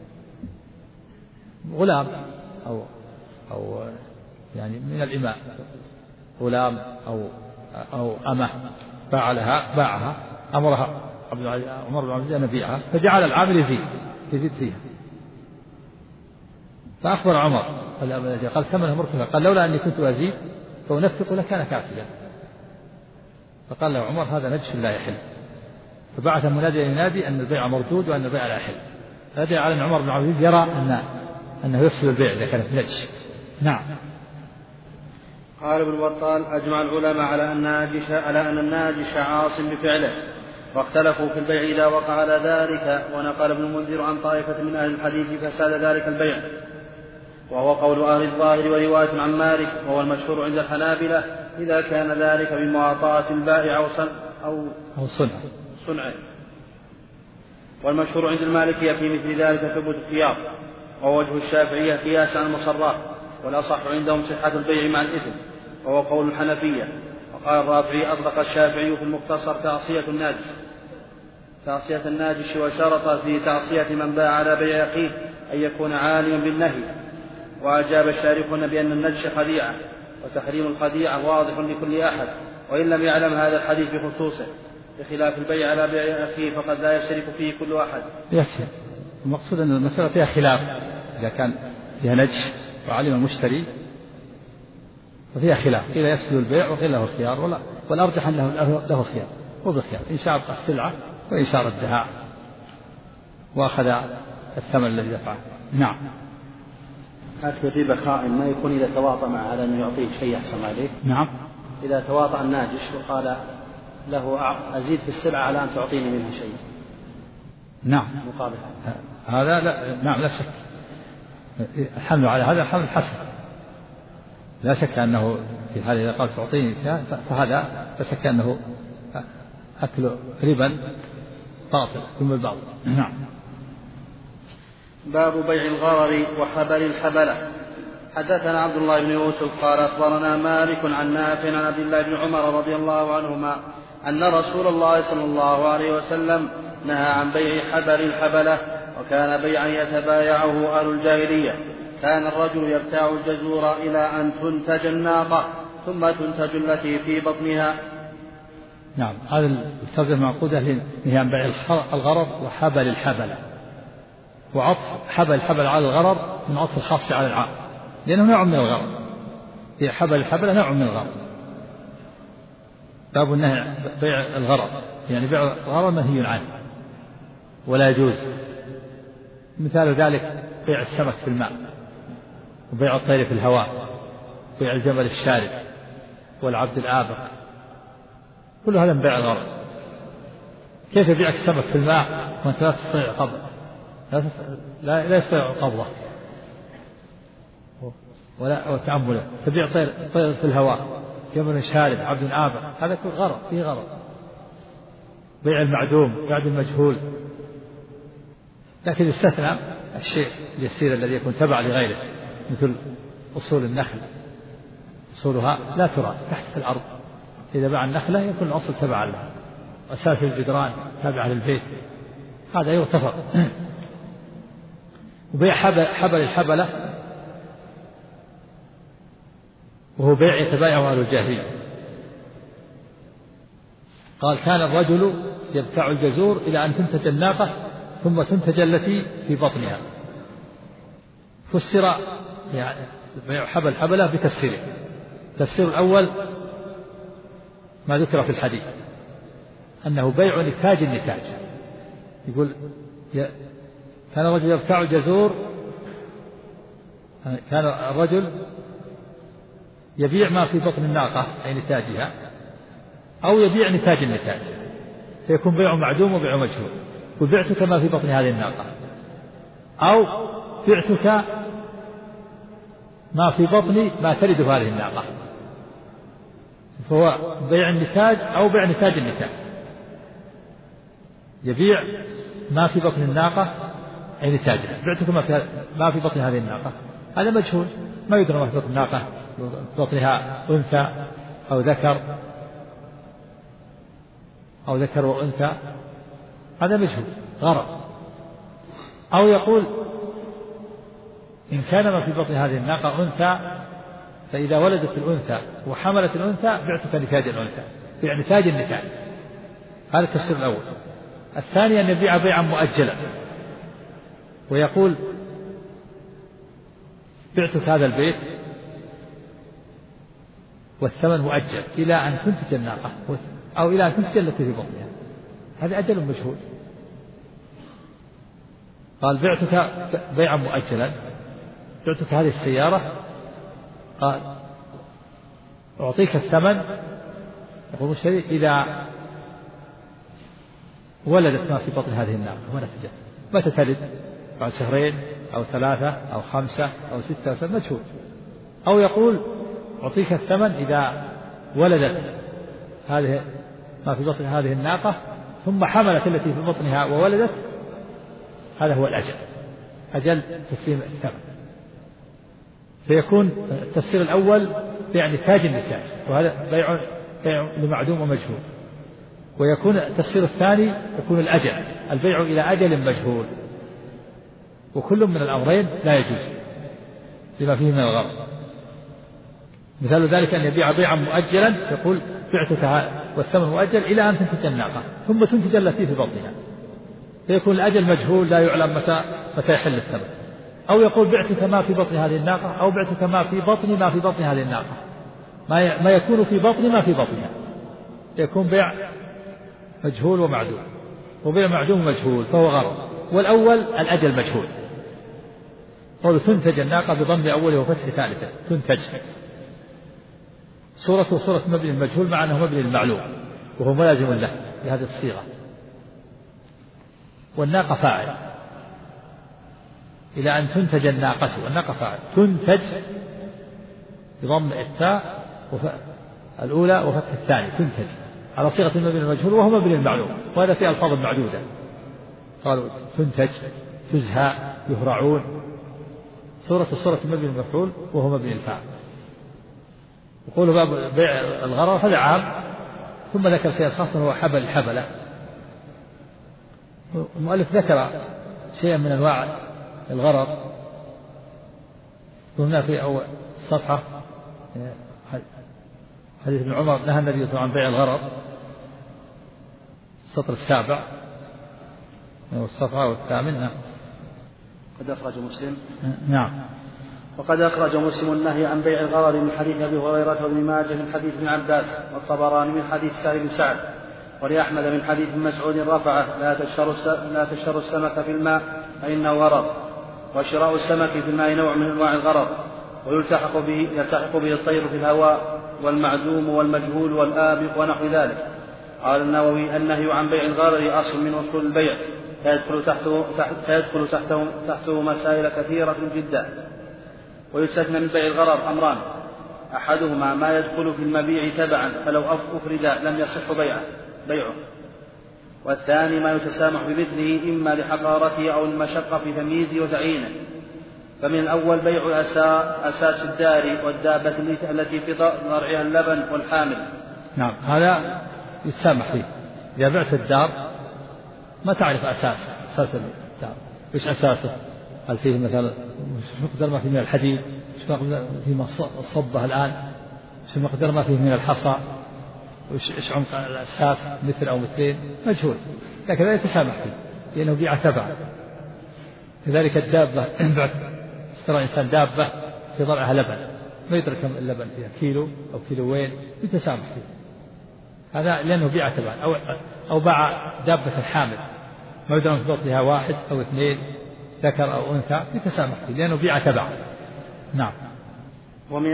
غلام أو يعني من الإماء، غلام أو أمه باعها، أمرها عمر بن عبد العزيز أن يبيعها، فجعل العامل يزيد فيها. فأخبر عمر قال: ثمنها مرتفع. قال: لولا أني كنت أزيد فأنفق لكان كاسدا. فقال له عمر: هذا نجش لا يحل. فبعث مناديا ينادي أن البيع مردود وأن البيع لا يحل. هذا على أن عمر بن عبد العزيز يرى أنه يفسد البيع إذا كانت نجش. نعم. قال ابن بطال: أجمع العلماء على أن الناجش عاص بفعله، واختلفوا في البيع إذا وقع على ذلك. ونقل ابن المنذر عن طائفة من أهل الحديث فساد ذلك البيع، وهو قول أهل الظاهر ورواية عن مالك، وهو المشهور عند الحنابلة إذا كان ذلك بمواطأة البائع أو صنعه. والمشهور عند المالكية في مثل ذلك ثبوت الخيار، ووجه الشافعية قياس عن المصرات، والأصح عندهم صحة البيع مع الإثم، وهو قول الحنفية. وقال الرافعي: أطلق الشافعي في المختصر تعصية الناجش، وشرط في تعصية من باع على بيع أخيه أن يكون عالما بالنهي. وأجاب الشارحون بأن النجش خديعة، وتحريم الخديعة واضح لكل أحد، وإن لم يعلم هذا الحديث بخصوصه، بخلاف البيع على بيع أخيه فقد لا يشترك فيه كل أحد. يكفي. المقصود أن المسألة فيها خلاف، إذا كان فيها نجش وعلم المشتري وفيها خلاف، قيل يفسد البيع وقيل له الخيار، والأرجح أنه له خيار، هو بالخيار إن شاء السلعة وإن شاء ردها وأخذ الثمن الذي دفعه. نعم. أكل الربا خائن ما يكون إذا تواطأ مع هذا أنه يعطيه شيء أحسن عليه؟ نعم. إذا تواطأ الناجش وقال له أزيد في السلعة على أن تعطيني منها شيء. نعم. مقابل هذا لا. نعم لا شك، الحمل على هذا حمل حسن، لا شك أنه في حال إذا قال تعطيني فهذا لا شك أنه أكل ربا باطل ثم الباطل. نعم. باب بيع الغرر وحبل الحبلة. حدثنا عبد الله بن يوسف قال أخبرنا مالك عن نافع عن عبد الله بن عمر رضي الله عنهما أن رسول الله صلى الله عليه وسلم نهى عن بيع حبل الحبلة، وكان بيعا يتبايعه أهل الجاهلية. كان الرجل يبتاع الجزور إلى أن تنتج الناقة ثم تنتج التي في بطنها. نعم. هذا الترجمة معقودة نهي عن بيع الغرر وحبل الحبلة، وعطف حبل الحبل على الغرر من عطف الخاص على العام، لأنه نوع من الغرر، هي حبل الحبلة نوع من الغرر. باب النهي بيع الغرر، يعني بيع الغرر منهي عنه ولا يجوز. مثال ذلك بيع السمك في الماء، وبيع الطير في الهواء، بيع الجمل الشارد والعبد الآبق، كل هذا من بيع الغرر. كيف يبيع السمك في الماء وانت لا تستطيع قبضه، لا يستطيع قبضه ولا تأمله؟ تبيع طير في الهواء، جمل شارد، عبد آبق، هذا كل غرر، فيه غرر. بيع المعدوم، بيع المجهول. لكن يستثنى الشيء اليسير الذي يكون تبع لغيره، مثل أصول النخل، أصولها لا ترى تحت الأرض، إذا باع النخلة يكون الأصل تبع لها، أساس الجدران تابع للبيت، هذا يغتفر. وبيع حبل الحبلة وهو بيع يتبايعه أهل الجاهلية. قال كان الرجل يبتاع الجزور إلى أن تنتج الناقة ثم تنتج التي في بطنها. فسر يعني بيع حبل الحبلة بتفسيره. التفسير الأول ما ذكر في الحديث أنه بيع نتاج النتاج، يقول كان الرجل يبتاع الجزور، كان الرجل يبيع ما في بطن الناقة أي نتاجها، أو يبيع نتاج النتاج، فيكون بيع معدوم وبيع مجهول. وبعتك ما في بطن هذه الناقة، أو بعتك ما في بطن ما تلد هذه الناقة، فهو بيع النتاج أو بيع نتاج النتاج. يبيع ما في بطن الناقة أي نتاجها، بعتك ما في بطن هذه الناقة، هذا مجهول، ما يدرى ما في بطن الناقة، بطنها أنثى أو ذكر وأنثى، هذا مجهول غرض. أو يقول إن كان ما في بطن هذه الناقة أنثى، فإذا ولدت الأنثى وحملت الأنثى بعتك نتاج الأنثى، بيع نتاج النتاج. هذا التفسير الأول. الثاني أن يبيع بيعا مؤجلا، ويقول بعتك هذا البيت والثمن مؤجل إلى أن تنتج الناقة أو إلى أن تنتج التي في بطنها، هذا أجل مجهول. قال بعتك بيعا مؤجلا، بعتك هذه السيارة، قال أعطيك الثمن، يقول المشتري إذا ولدت ما في بطن هذه الناقة ونتجت. متى تلد؟ بعد شهرين أو 3 أو 5 أو 6 أو 7، مجهول. أو يقول أعطيك الثمن إذا ولدت هذه ما في بطن هذه الناقة ثم حملت التي في بطنها وولدت، هذا هو الأجل، أجل تسليم الثمن. فيكون التفسير الأول بيع نتاج النتاج، وهذا بيع لمعدوم ومجهول. ويكون التفسير الثاني يكون الأجل، البيع إلى أجل مجهول، وكل من الأمرين لا يجوز لما فيه من الغرض. مثال ذلك أن يبيع بيعا مؤجلا، يقول بعتك والثمن مؤجل إلى أن تنتج الناقة ثم تنتج التي في بطنها، فيكون الأجل مجهول لا يعلم متى يحل الثمن. أو يقول بعتك ما في بطن هذه الناقة، أو بعتك ما في بطن هذه الناقة، ما يكون في بطن ما في بطنها، يكون بيع مجهول ومعدوم، وبيع معدوم مجهول فهو غرر. والأول الأجل مجهول، قول تنتج الناقة بضم أوله وفتح ثالثه، تنتج صورة مبني المجهول مع أنه مبني المعلوم وهو ملازم له بهذه الصيغة. والناقة فاعل إلى أن تنتج الناقة، الناقة فاعل، تنتج بضم التاء الأولى وفتح الثاني، تنتج على صيغة المبني المجهول وهو مبني المعلوم، وهذا في ألفاظ معدودة، قالوا تنتج، تزهى، يهرعون، صورة المبني المفعول وهو مبني الفاعل. يقول باب بيع الغرر هذا عام، ثم ذكر شيئا خاصا هو الحبلة. المؤلف ذكر شيئا من أنواع الغرر، وهنا في أول الصفحة حديث ابن عمر نهى النبي صلى الله عليه وسلم عن بيع الغرر، السطر السابع والصفحة والثامن. قد أخرج مسلم. نعم. وقد أخرج مسلم النهي عن بيع الغرر من حديث أبي هريرة وابن ماجه من حديث ابن عباس، والطبراني من حديث سهل بن سعد، ولأحمد من حديث ابن مسعود رفعه: لا تشتروا السمك في الماء فإنه غرر، وشراء السمك في الماء نوع من أنواع الغرر، ويلتحق به الطير في الهواء والمعدوم والمجهول والآبق ونحو ذلك. قال النووي: النهي عن بيع الغرر أصل من أصول البيع، فيدخل تحته مسائل كثيرة جدا. ويستثنى من بيع الغرر أمران: أحدهما ما يدخل في المبيع تبعا فلو أفرد لم يصح بيعه، والثاني ما يتسامح بمثله إما لحقارته أو المشقة في تمييزه وتعيينه. فمن الأول بيع أساس الدار والدابة التي في ضرعها اللبن والحامل. نعم، هذا يتسامح فيه. إذا بعت الدار ما تعرف أساس الدار، إيش أساسه؟ هل فيه مثلا مقدار ما فيه من الحديد، إيش مقدار فيه من الصبة الآن، إيش مقدار ما فيه من الحصى، وإيش عمق الأساس، متر أو مترين، مجهول، لكن لا يتسامح فيه لأنه بيع تبع. كذلك الدابة، اشترى إنسان دابة في ضرعها لبن، ما يدرك كم اللبن فيها، كيلو أو كيلوين، يتسامح فيه هذا لأنه بيع تبع. أو باع دابة الحامل ما يدرك في بطنها واحد أو اثنين، ذكر أو أنثى، يتسامح فيه لأنه بيع تبع. نعم. ومن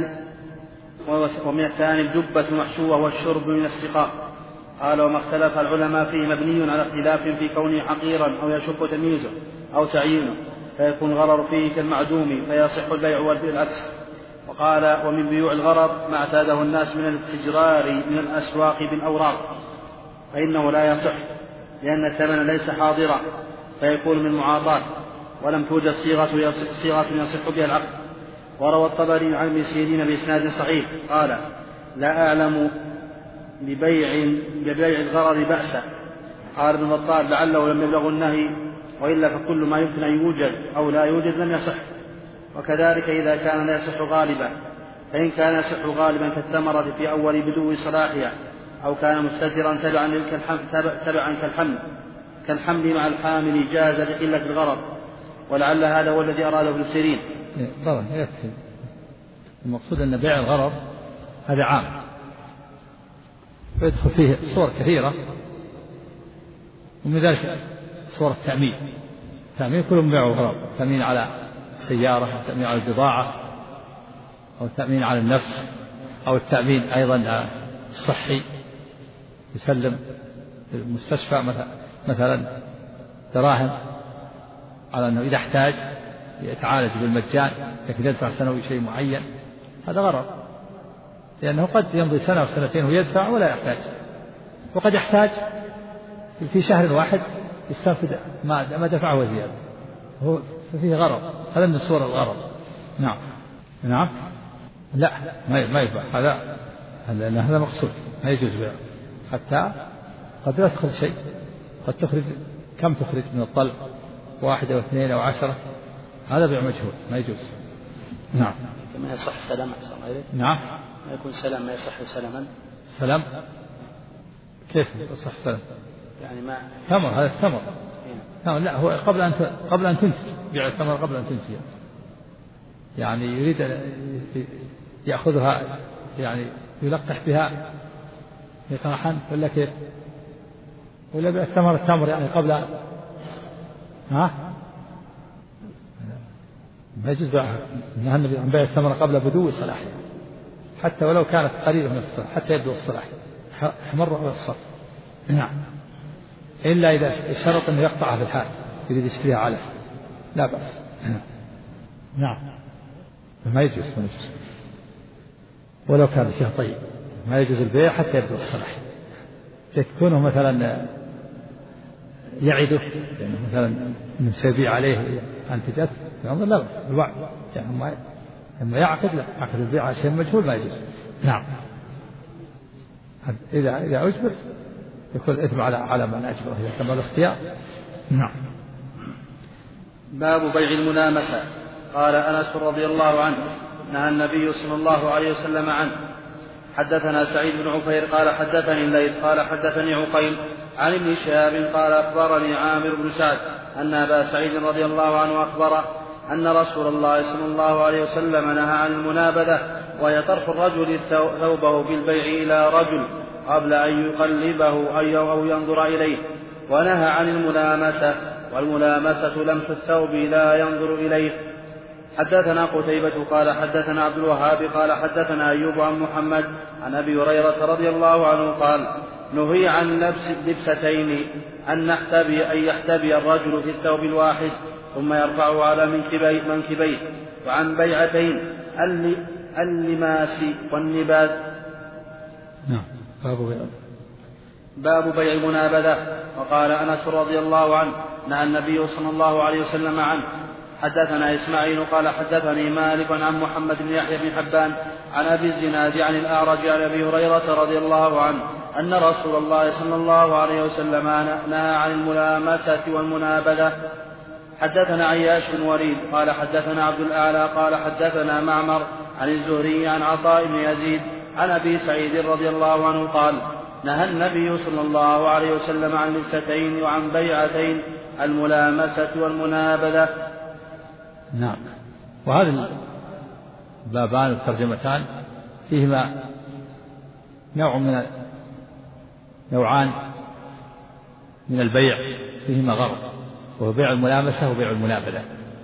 الثاني الجبة المحشوة والشرب من السقاء. قال: وما اختلف العلماء فيه مبني على اختلاف في كونه حقيرا أو يشق تمييزه أو تعيينه، فيكون الغرر فيه كالمعدوم فيصح البيع والعكس. وقال: ومن بيوع الغرر ما اعتاده الناس من الاستجرار من الأسواق بالأوراق، فإنه لا يصح لأن الثمن ليس حاضرا، فيكون من معاطاة، ولم توجد صيغة يصح بها العقد. وروى الطبري عن ابن سيرين بإسناد صحيح قال: لا أعلم ببيع الغرر بأسا. قال ابن بطال: لعله لم يبلغ النهي، وإلا فكل ما يمكن أن يوجد أو لا يوجد لم يصح. وكذلك إذا كان لا يصح غالبا، فإن كان يصح غالبا كالثمرة في أول بدو صلاحها، أو كان مستترا تبعا كالحمل مع الحامل جاز لقلة الغرر. ولعل هذا هو الذي أراده ابن سيرين. يكفي. المقصود أن بيع الغرر هذا عام، ويدخل فيه صور كثيرة، ومن ذلك صور التأمين كلهم بيع الغرر، التأمين على السيارة، التأمين على البضاعة، أو التأمين على النفس، أو التأمين أيضا الصحي، يسلم المستشفى مثلا دراهم على أنه إذا احتاج يتعالج بالمجان، لكن يدفع سنوي شيء معين، هذا غرر، لأنه قد يمضي سنة أو سنتين ويدفع ولا يحتاج، وقد يحتاج في شهر واحد يستنفد ما دفعه وزيادة، ففيه غرر، هذا من صور الغرر. نعم لا ما يباع هذا، لأن هذا مقصود ما يجوز بيعه، حتى قد لا تخرج شيء، قد تخرج كم تخرج من الطلب، 1 أو 2 أو 10، هذا بيع مجهول ما يجوز. نعم. ما يصح سلام أحسن غيره. نعم. ما يكون سلام، ما يصح سلما. سلام كيف يصح سلام؟ يعني ما ثمر، هذا الثمر لا هو قبل أن تنتج، بيع الثمر قبل أن تنتج، يعني يريد أن يأخذها، يعني يلقح بها لقاحا ولا كيف؟ ولا بيع الثمر يعني قبل ما يجوز نهى النبي عن بيع الثمر قبل بدو صلاحها، حتى ولو كانت قريبة من الصلاح، حتى يبدو الصلاح يحمر على الصف. نعم، إلا إذا شرط أنه يقطعها في الحال، يريد يشتريها علف لا بأس. نعم، ما يجوز ولو كان شيء طيب، ما يجوز البيع حتى يبدو الصلاح. تكونه مثلا يعده، يعني مثلا من سيبيع عليه أنتجت لا بأس الوعد، يعني أما يعقد لا، عقد البيع على شيء مجهول ما يجوز. نعم، إذا أجبر يكون الإثم على من أجبره إذا تم الاختيار. نعم. باب بيع الملامسة. قال أنس رضي الله عنه نهى النبي صلى الله عليه وسلم عنه. حدثنا سعيد بن عفير قال حدثني الليث قال حدثني عقيل عن ابن شهاب قال أخبرني عامر بن سعد أن أبا سعيد رضي الله عنه أخبره أن رسول الله صلى الله عليه وسلم نهى عن المنابذة، وهي طرح الرجل ثوبه بالبيع إلى رجل قبل أن يقلبه أو ينظر إليه، ونهى عن الملامسة، والملامسة لمس الثوب لا ينظر إليه. حدثنا قتيبة قال حدثنا عبد الوهاب قال حدثنا أيوب عن محمد عن أبي هريرة رضي الله عنه قال نهي عن لبستين، أن يحتبي الرجل في الثوب الواحد ثم يرفعه على منكبيه، وعن بيعتين اللماس والنباذ. باب بيع المنابذة. وقال أنس رضي الله عنه نهى النبي صلى الله عليه وسلم عنه. حدثنا إسماعيل قال حدثني مالك عن محمد بن يحيى بن حبان عن أبي الزناد عن الأعرج عن أبي هريرة رضي الله عنه أن رسول الله صلى الله عليه وسلم نهى عن الملامسة والمنابذة. حدثنا عياش بن وليد قال حدثنا عبد الأعلى قال حدثنا معمر عن الزهري عن عطاء بن يزيد عن أبي سعيد رضي الله عنه قال نهى النبي صلى الله عليه وسلم عن لبستين وعن بيعتين، الملامسة والمنابذة. نعم. وهذا البابان الترجمتان فيهما نوعان من البيع فيهما غرض، وهو بيع الملامسة وبيع المنابذة.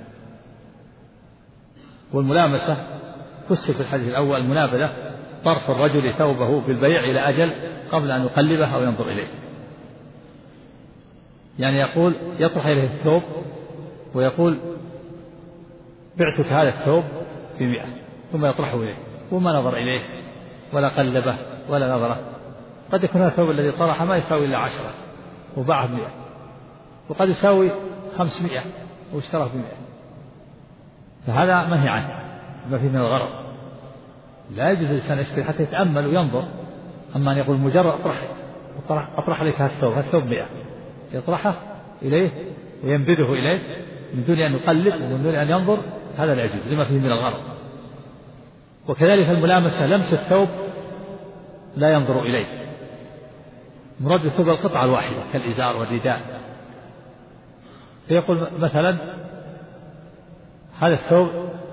والملامسة فسر في الحديث الأول المنابذة طرف الرجل ثوبه بالبيع إلى أجل قبل أن يقلبه أو ينظر إليه، يعني يقول يطرح إليه الثوب ويقول بعتك هذا الثوب ب100 ثم يطرحه إليه وما نظر إليه ولا قلبه ولا نظره. قد يكون هذا الثوب الذي طرح ما يساوي إلا 10 وباعه ب100، وقد يساوي 500 واشتراه ب100، فهذا منهي عنه ما فيه من الغرض. لا يجوز الإنسان يشتري حتى يتأمل وينظر. أما أن يقول مجرد أطرح لك هالثوب 100، يطرحه إليه وينبذه إليه من دون أن يقلب ومن دون أن ينظر، هذا لا يجوز لما فيه من الغرض. وكذلك الملامسة لمس الثوب لا ينظر إليه، مراد الثوب القطعة الواحدة كالإزار والرداء، فيقول مثلا هذا الثوب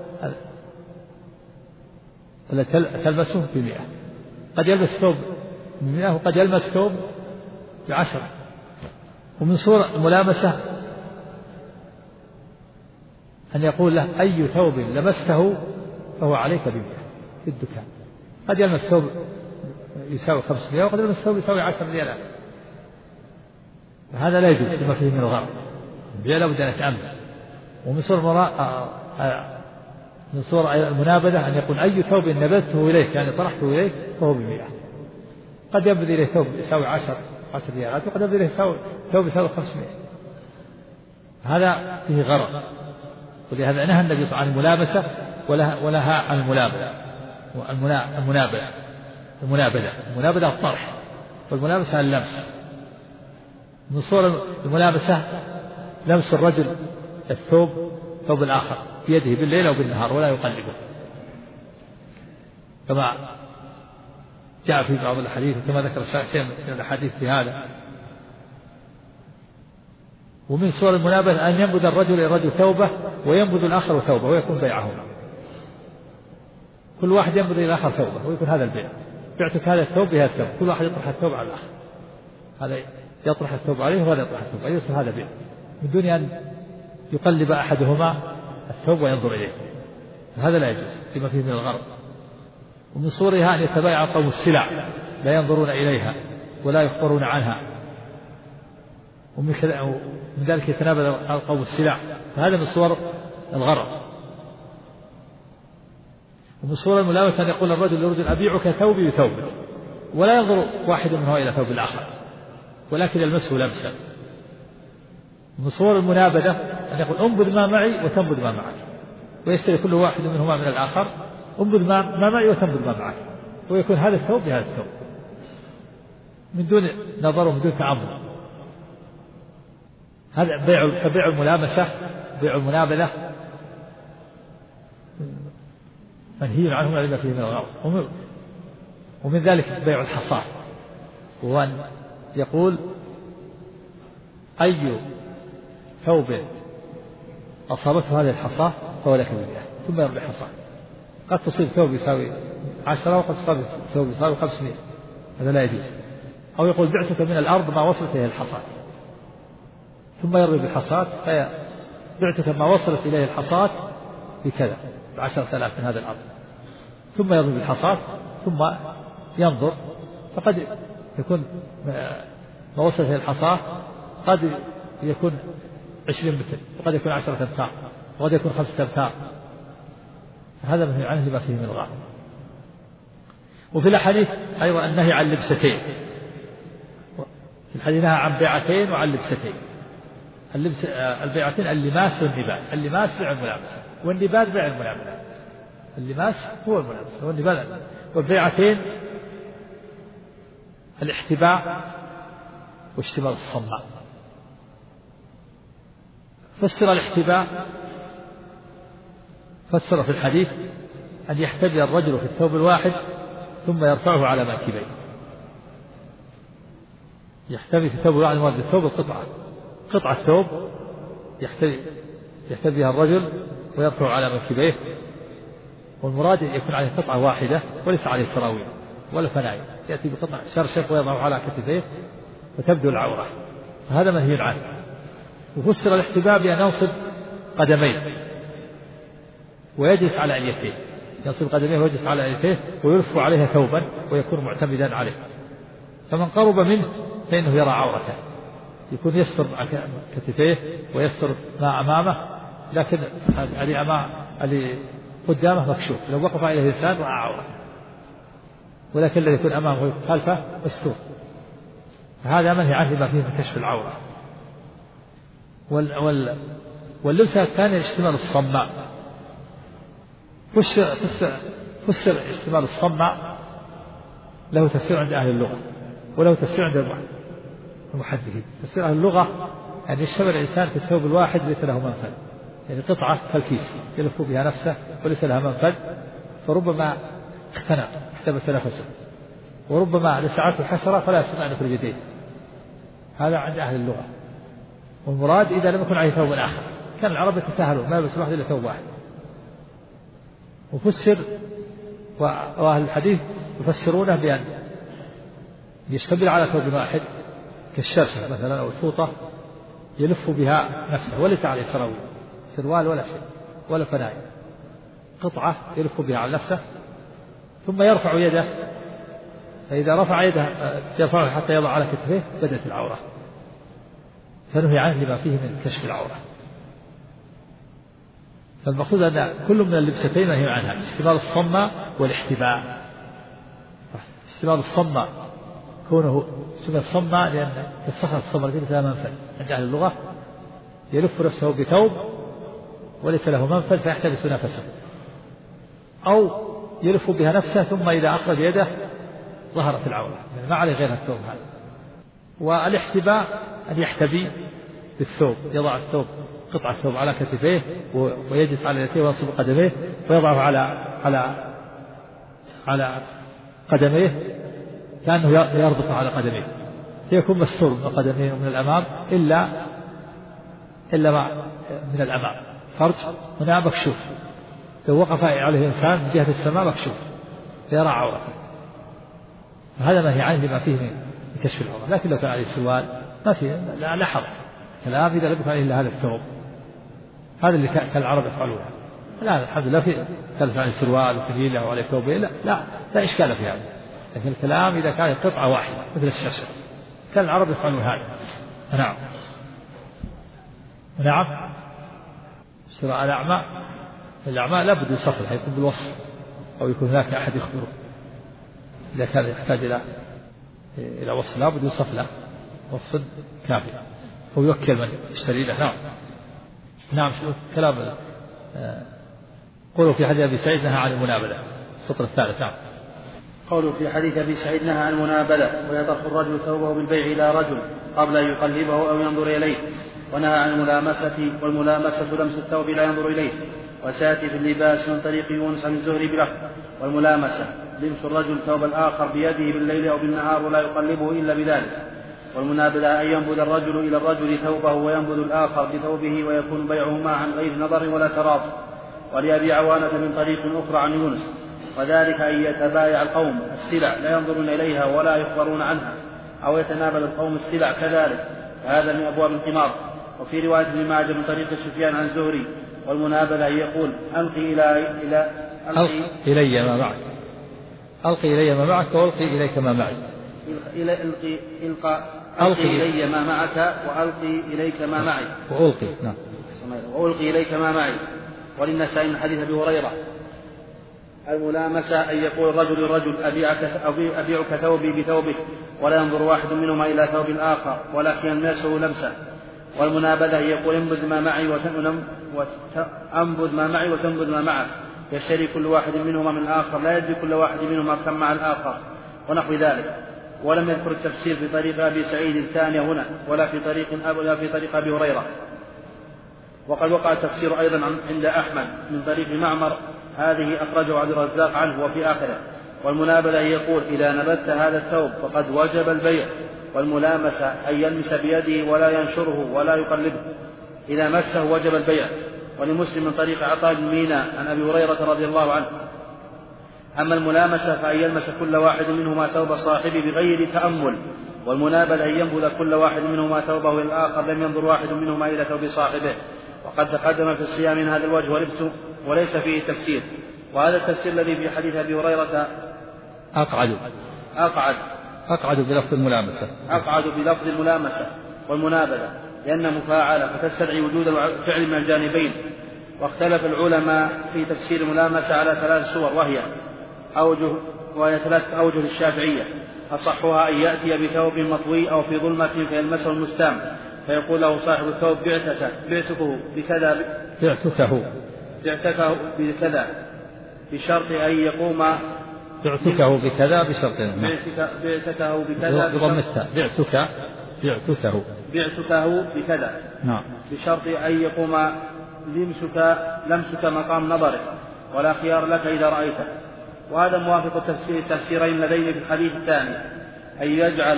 تلبسه ب100، قد يلبس ثوب ب100 وقد يلبس ثوب ب10. ومن صور الملامسة أن يقول له أي ثوب لبسته فهو عليك ب100 في الدكان. قد يلبس ثوب يساوي 500 وقد يلبس ثوب يساوي 10 ريالات، هذا لا يجوز لما فيه من الغرض. لا بد أن يتأمل. ومن صور المنابذة أن يقول أي ثوب نبذته إليك يعني طرحته إليك فهو ب100. قد ينبذ إليه ثوب يساوي 10 ريالات وقد ينبذ إليه ثوب يساوي 500، هذا فيه غرض. ولهذا نهى النبي صلى الله عليه وسلم عن الملامسة ونهى عن المنابذة الطرح، والملامسة اللمس. من صور الملامسة لمس الرجل ثوب الآخر بيده بالليل أو بالنهار ولا يقلبه، كما جاء في بعض الحديث وكما ذكر شيء من الحديث في هذا. ومن صور المنابذة أن ينبذ الرجل إلى الرجل ثوبه وينبذ الآخر ثوبه ويكون بيعهما، كل واحد ينبذ إلى الآخر ثوبه ويكون هذا البيع، بعتك هذا الثوب بهذا الثوب، كل واحد يطرح الثوب على الآخر، هذا يطرح الثوب عليه وهذا يطرح الثوب عليه، يصير هذا بيع من دون أن يقلب أحدهما الثوب وينظر إليه، هذا لا يجوز فيما فيه من الغرض. ومن صورها أن يتبايع قوم السلع لا ينظرون إليها ولا يخبرون عنها، ومن ذلك يتنابذ قوم السلع، فهذا من صور الغرض. ومن صور الملامسة أن يقول الرجل للرجل أبيعك ثوبي بثوبك، ولا ينظر واحد منه إلى ثوب الآخر ولكن يلمسه لمسا. من صور المنابذة أن يقول انبذ ما معي وتنبذ ما معك، ويشتري كل واحد منهما من الآخر انبذ ما معي وتنبذ ما معك، ويكون هذا الثوب بهذا الثوب من دون نظر ومن دون تعمد. هذا بيع الملامسة، بيع المنابذة منهي عنه لما فيه من الغرض. ومن ذلك بيع الحصاة، وهو أن يقول أي ثوب أصابته هذه الحصاة فهو لك بالله، ثم يربح حصاة. قد تصيب ثوب يساوي 10 وقد تصيب ثوب يساوي 500، هذا لا يجوز. أو يقول بعتك من الأرض ما وصلت إليه الحصاة، ثم يربي بالحصاة، بعتك ما وصلت إليه الحصاة بكذا ب10,000 من هذا الأرض، ثم يربي بالحصاة ثم ينظر، فقد يكون ما وصلت إليه الحصاة قد يكون 20 متر، وقد يكون 10 أمتار، وقد يكون 5 أمتار، هذا منهي عنه لما فيه من الغرض. وفي الحديث أيضا النهي عن لبستين، في الحديث نهى عن بيعتين وعن لبستين. البيعتين اللماس والنبال، اللماس بيع الملامسة، والنبال بيع الملامسة. اللماس هو الملامسة والنبال. والبيعتين الاحتباء واشتمال الصماء. فسر الاحتباء، فسر في الحديث أن يحتبي الرجل في الثوب الواحد ثم يرفعه على منكبيه، يحتبي في الثوب الواحد مراد الثوب القطعة، قطعة ثوب يحتبيها الرجل ويرفع على منكبيه، والمراد يكون عليه قطعة واحدة وليس عليه سراويل ولا فنايل، يأتي بقطعة شرشف ويضعه على كتفيه وتبدو العورة، فهذا منهي عنه. وفسر الاحتباء بأن ينصب قدميه ويجلس على أليتيه، ينصب قدميه ويجلس على أليتيه ويلف عليها ثوبا ويكون معتمدا عليه، فمن قرب منه فإنه يرى عورته، يكون يستر كتفيه ويستر ما أمامه، لكن اللي قدامه مكشوف، لو وقف عليه إنسان رأى عورته، ولكن الذي يكون أمامه خلفه مستور، فهذا منهي عنه ما فيه من كشف العورة. واللبسة الثانية اشتمال الصماء. فسر اشتمال الصماء له تفسير عند أهل اللغة وله تفسير عند المحدثين. تفسير أهل اللغة أن يشتمل الإنسان في الثوب الواحد ليس له منفذ، يعني قطعة كالكيس يلف بها نفسه وليس لها منفذ، فربما اختنق احتبس نفسه، وربما لسعته الحشرة فلا يستطيع أن يخرج يديه، هذا عند أهل اللغة. والمراد إذا لم يكن عليه ثوب آخر، كان العرب يتساهلون ما يلبس الواحد إلا ثوب واحد. وفسر وأهل الحديث يفسرونه بأن يشتمل على ثوب واحد كالشرشة مثلا أو الفوطة يلف بها نفسه وليس عليه سروال ولا شيء ولا فنايل، قطعة يلف بها على نفسه ثم يرفع يده، فإذا رفع يده يرفعه حتى يضع على كتفه بدت العورة، فنهي عنه لما فيه من كشف العورة. فالمقصود أن كل من اللبستين منهي عنها، اشتمال الصماء والاحتباء. اشتمال الصماء كونه سمي الصماء لأن الصخرة الصماء ليس لها منفذ عند أهل اللغة، يلف نفسه بثوب وليس له منفذ فيحتبس نفسه، أو يلف بها نفسه ثم إذا أخرج يده ظهرت العورة، يعني ما عليه غير الثوب هذا. والاحتباء أن يحتبي بالثوب، يضع الثوب قطعة الثوب على كتفيه ويجلس على يديه وينصب قدميه ويضعه على قدميه كأنه يربط على قدميه، فيكون مستور من قدميه ومن الأمام إلا إلا من الأمام، فرج هنا مكشوف، لو وقف عليه إنسان من جهة السماء مكشوف يرى عورته، هذا ما هي عنه لما فيه من كشف العورة. لكن لو كان عليه سروال ما فيه لا حرج، كلام إذا لم يكن عليه إلا هذا الثوب، هذا اللي كان العرب يفعلونه. لا الحمد لله في ثلاث عليه سروال وكليلة وعليه ثوب لا إشكال في هذا. لكن الكلام إذا كان قطعة واحدة مثل الشجر كان العرب يفعلون هذا. نعم شراء الأعمى لابد يصف لها، يكون بالوصف أو يكون هناك أحد يخبره. إذا كان يحتاج إلى وصف لابد يصف له وصف كافي، هو يوكل من يشتري له. نعم شو كلام قولوا في حديث أبي سعيد نهى عن المنابذة، السطر الثالث. نعم قولوا في حديث أبي سعيد نهى عن المنابذة ويطرح الرجل ثوبه بالبيع إلى رجل قبل أن يقلبه أو ينظر إليه، ونهى عن الملامسة، والملامسة لمس الثوب لا ينظر إليه، وسيأتي في اللباس من طريق يونس عن الزهري بلفظ والملامسة لمس الرجل ثوب الآخر بيده بالليل أو بالنهار ولا يقلبه إلا بذلك. والمنابذة أن ينبذ الرجل إلى الرجل ثوبه وينبذ الآخر بثوبه ويكون بيعهما عن غير نظر ولا تراض. ولأبي عوانة من طريق أخرى عن يونس، وذلك أن يتبايع القوم السلع لا ينظرون إليها ولا يخبرون عنها، أو يتنابذ القوم السلع كذلك، فهذا من أبواب القمار. وفي رواية ابن ماجه من طريق سفيان عن الزهري والمنابذة أن يقول ألقي إلي ما معك، ألقي إلي ما معك وألقي إليك ما معي، ألقي إلي ما معك وألقي إليك ما معي، وألقي إليك ما معي. وللنسائي من حديث أبي هريرة الملامسة أن يقول الرجل للرجل أبيعك ثوبي بثوبك ولا ينظر واحد منهما إلى ثوب الآخر ولكن يلمسه لمسة. والمنابذة أن يقول انبذ ما معي وتنبذ ما معك، يشتري كل واحد منهما من الآخر لا يدري كل واحد منهما كم مع الآخر ونحو ذلك. ولم يذكر التفسير في طريق أبي سعيد الثانية هنا ولا في طريق أبي هريرة. وقد وقع التفسير أيضا عند أحمد من طريق معمر، هذه أخرجه عبد الرزاق عنه وفي آخره. والمنابذة يقول إذا نبذت هذا الثوب فقد وجب البيع. والملامسة أن يلمس بيده ولا ينشره ولا يقلبه، إذا مسه وجب البيع. ولمسلم من طريق عطاء بن ميناء عن أبي هريرة رضي الله عنه. أما الملامسة فأن يلمس كل واحد منهما ثوب صاحبه بغير تأمل. والمنابذة أن ينبذ كل واحد منهما ثوبه إلى الآخر لم ينظر واحد منهما إلى ثوب صاحبه. وقد تقدم في الصيام من هذا الوجه ولبسه وليس فيه تفسير. وهذا التفسير الذي في حديث أبي هريرة أقعد بلفظ الملامسة، أقعد بلفظ الملامسة والمنابذة لأن مفاعلة فتستدعي وجود الفعل من الجانبين. واختلف العلماء في تفسير الملامسة على 3 صور، وهي 3 أوجه للشافعية. أصحها أن يأتي بثوب مطوي أو في ظلمة فيلمسه المستام فيقول له صاحب الثوب بعتكه بكذا بشرط أن يقوم بعتكه بكذا بشرط بعتكه بكذا بعتكه بكذا بشرط أن يقوم لمسك مقام نظرك ولا خيار لك إذا رأيته. وهذا موافق التفسيرين لدينا في الحديث الثاني أن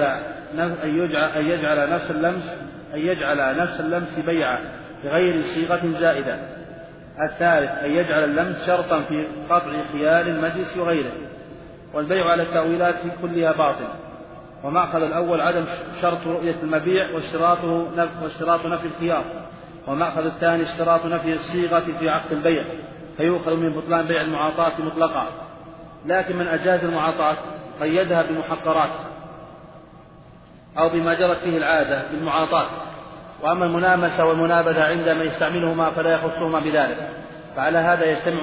يجعل نفس اللمس بيعا بغير صيغة زائدة. الثالث أن يجعل اللمس شرطا في قطع خيال المجلس وغيره. والبيع على التأويلات كلها باطل. ومأخذ الأول عدم شرط رؤية المبيع واشتراط نفي الخيار. ومأخذ الثاني اشتراط نفي الصيغة في عقد البيع فيؤخذ من بطلان بيع المعاطاة مطلقا. لكن من أجاز المعاطاة قيدها بمحقرات أو بما جرت فيه العادة بالمعاطاة. وأما الملامسة والمنابذة عندما يستعملهما فلا يخصهما بذلك. فعلى هذا يجتمع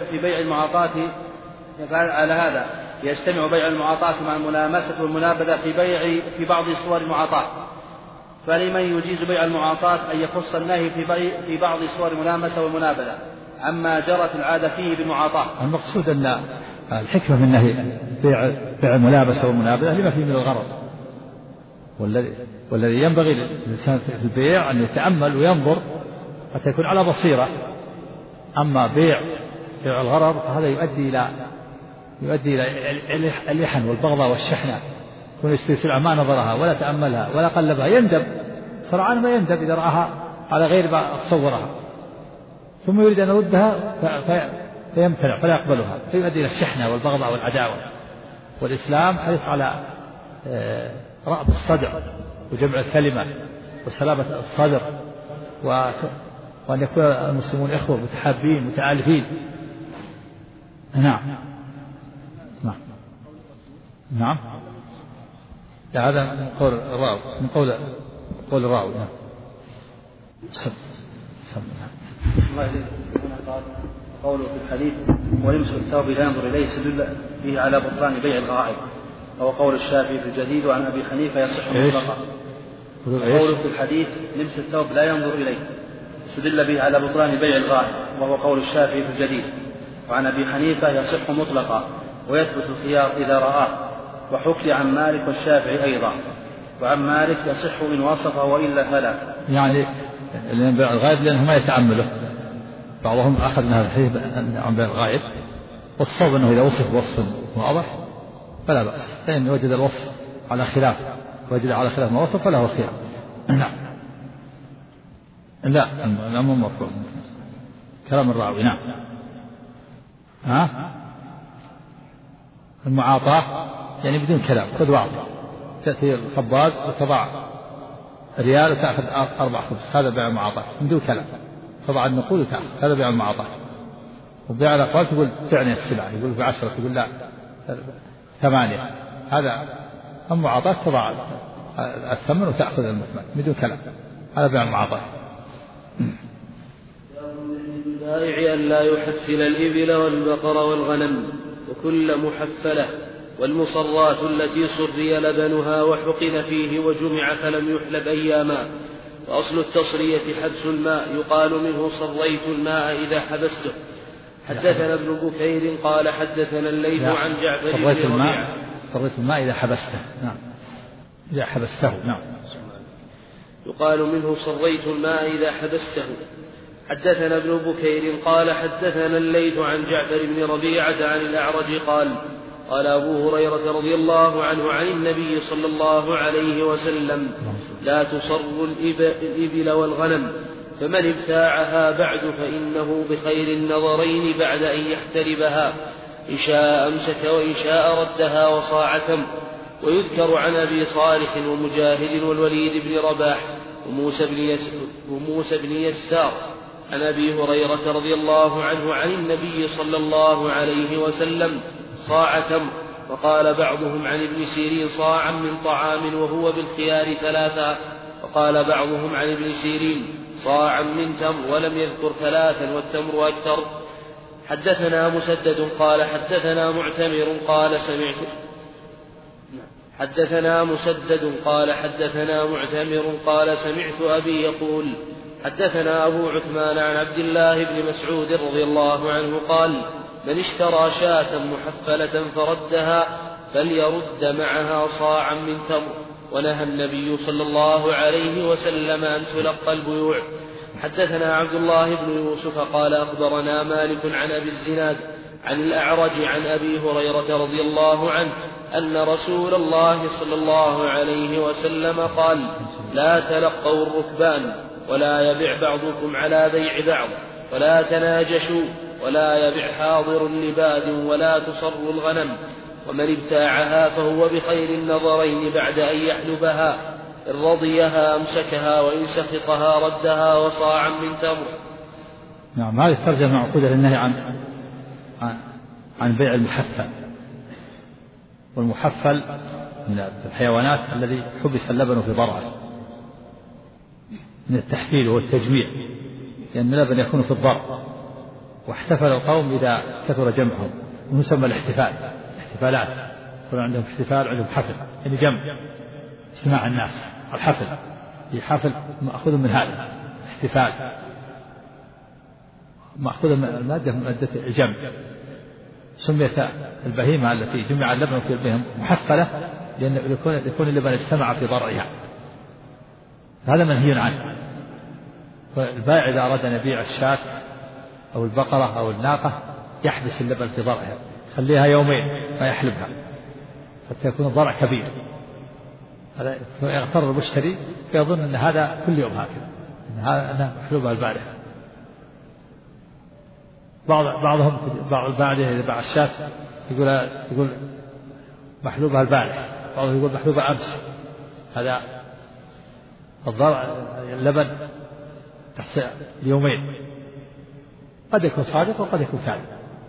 بيع المعاطاة مع الملامسة والمنابذة في بعض صور المعاطاة. فلمن يجيز بيع المعاطاة أن يخص النهي في بعض صور الملامسة والمنابذة عما جرت العادة فيه بالمعاطاة. المقصود أن الحكمة من النهي بيع الملامسة والمنابذة لما فيه من الغرض، والذي ينبغي للإنسان في البيع أن يتأمل وينظر حتى يكون على بصيرة. أما بيع الغرض فهذا يؤدي إلى اللحن والبغضاء والشحنة، يكون يشتري سلعة ما نظرها ولا تأملها ولا قلبها، يندب سرعان ما يندب إذا رآها على غير ما تصورها، ثم يريد أن يردها فيمتنع فلا يقبلها، فيؤدي إلى الشحنة والبغضاء والعداوة. والإسلام حريص على رأب الصدر وجمع الكلمة وسلامة الصدر، وأن يكون المسلمون إخوة متحابين متآلفين. نعم نعم نعم. هذا من قول الراوي، من قول الراوي. نعم. قوله في الحديث ولمس الثوب لا ينظر إليه استدل به على بطلان بيع الغائب، وهو قول الشافعي في الجديد، وعن أبي حنيفة يصح مطلقا. قوله في الحديث لمس الثوب لا ينظر إليه استدل به على بطلان بيع الغائب، وهو قول الشافعي في الجديد، وعن أبي حنيفة يصح مطلقا ويثبت الخيار إذا رآه، وحكي عن مالك والشافعي أيضا، وعن مالك يصح إن وصفه وإلا فلا. يعني بيع الغائب لأنه ما يتعمله، بعضهم أخذ من هذا الحديث عن بيع الغائب، والصواب أنه إذا وصف وصف واضح فلا بأس، فإن وجد الوصف على خلاف ما وصف فله خيار. نعم. لا الأمر مرفوع كلام الراوي. نعم. المعاطاة يعني بدون كلام، خذ واعطي، تأتي الخباز وتضع ريال وتأخذ 4 خبز، هذا بيع المعاطاة من دون كلام، تضع النقود وتأخذ، هذا بيع المعاطاة. وبيع الأقوال تقول بعني السلعة، يقول ب10 تقول لا 8، هذا المعاطاة، تضع الثمن وتأخذ المثمن من دون كلام، هذا بيع المعاطاة. البائع أن لا يحفل الإبل والبقر والغنم وكل محفلة، والمصرات التي صري لبنها وحقن فيه وجمع فلم يحلب أياما. وأصل التصرية حبس الماء، يقال منه صريت الماء إذا حبسته. حدثنا ابن بكير قال حدثنا الليث عن جعفر بن ربيعة. صريت الماء إذا حبسته. نعم. إذا حبسته. نعم. يقال منه صريت الماء إذا حبسته. حدثنا ابن بكير قال حدثنا الليث عن جعفر بن ربيعة عن الأعرج قال قال أبو هريرة رضي الله عنه عن النبي صلى الله عليه وسلم لا تصر الإبل والغنم، فمن ابتاعها بعد فإنه بخير النظرين بعد أن يحتلبها، إن شاء أمسك وإن شاء ردها وصاع تمر. ويذكر عن أبي صالح ومجاهد والوليد بن رباح وموسى بن يسار عن أبي هريرة رضي الله عنه عن النبي صلى الله عليه وسلم صاع تمر. وقال بعضهم عن ابن سيرين صاعا من طعام وهو بالخيار 3، وقال بعضهم عن ابن سيرين صاعا من تمر ولم يذكر 3 والتمر أكثر. حدثنا مسدد قال حدثنا معتمر قال سمعت أبي يقول حدثنا أبو عثمان عن عبد الله بن مسعود رضي الله عنه قال من اشترى شاة محفلة فردها فليرد معها صاعا من تمر. ونهى النبي صلى الله عليه وسلم أن تلقى البيوع. حدثنا عبد الله بن يوسف قال أخبرنا مالك عن أبي الزناد عن الأعرج عن أبي هريرة رضي الله عنه أن رسول الله صلى الله عليه وسلم قال لا تلقوا الركبان، ولا يبع بعضكم على بيع بعض، ولا تناجشوا، ولا يبع حاضر لباد، ولا تصر الغنم، ومن ابتاعها فهو بخير النظرين بعد أن يحلبها، إن رضيها أمسكها وإن سخطها ردها وصاعا من تمر. نعم. هذه الترجمة معقودة للنهي عن بيع المحفل. والمحفل من الحيوانات الذي حبس اللبن في ضرعه، من التحفيل والتجميع، لأن اللبن يكون في الضرع. واحتفل القوم إذا كثر جمعهم، ويسمى الاحتفالات، يكون عندهم احتفال عندهم حفل، يعني جمع اجتماع الناس. الحفل هي حفل مأخوذ من هذا احتفال، مأخوذ من المادة من مادة الجمع. سميت البهيمة التي جمع اللبن في البهم محفلة لأن يكون اللبن اجتمع في ضرعها، هذا منهي عنه. فالبائع إذا أراد أن يبيع الشاة أو البقرة أو الناقة يحبس اللبن في ضرعها، خليها يومين ما يحلبها حتى يكون الضرع كبير. هذا يغتر المشتري فيظن أن هذا كل يوم هكذا، أنها محلوبة البارحة. بعض الباعة إذا باع الشاة يقول محلوبة البارحة، بعضهم يقول محلوبة أمس. هذا اللبن تحت يومين، قد يكون صادق وقد يكون كاذب،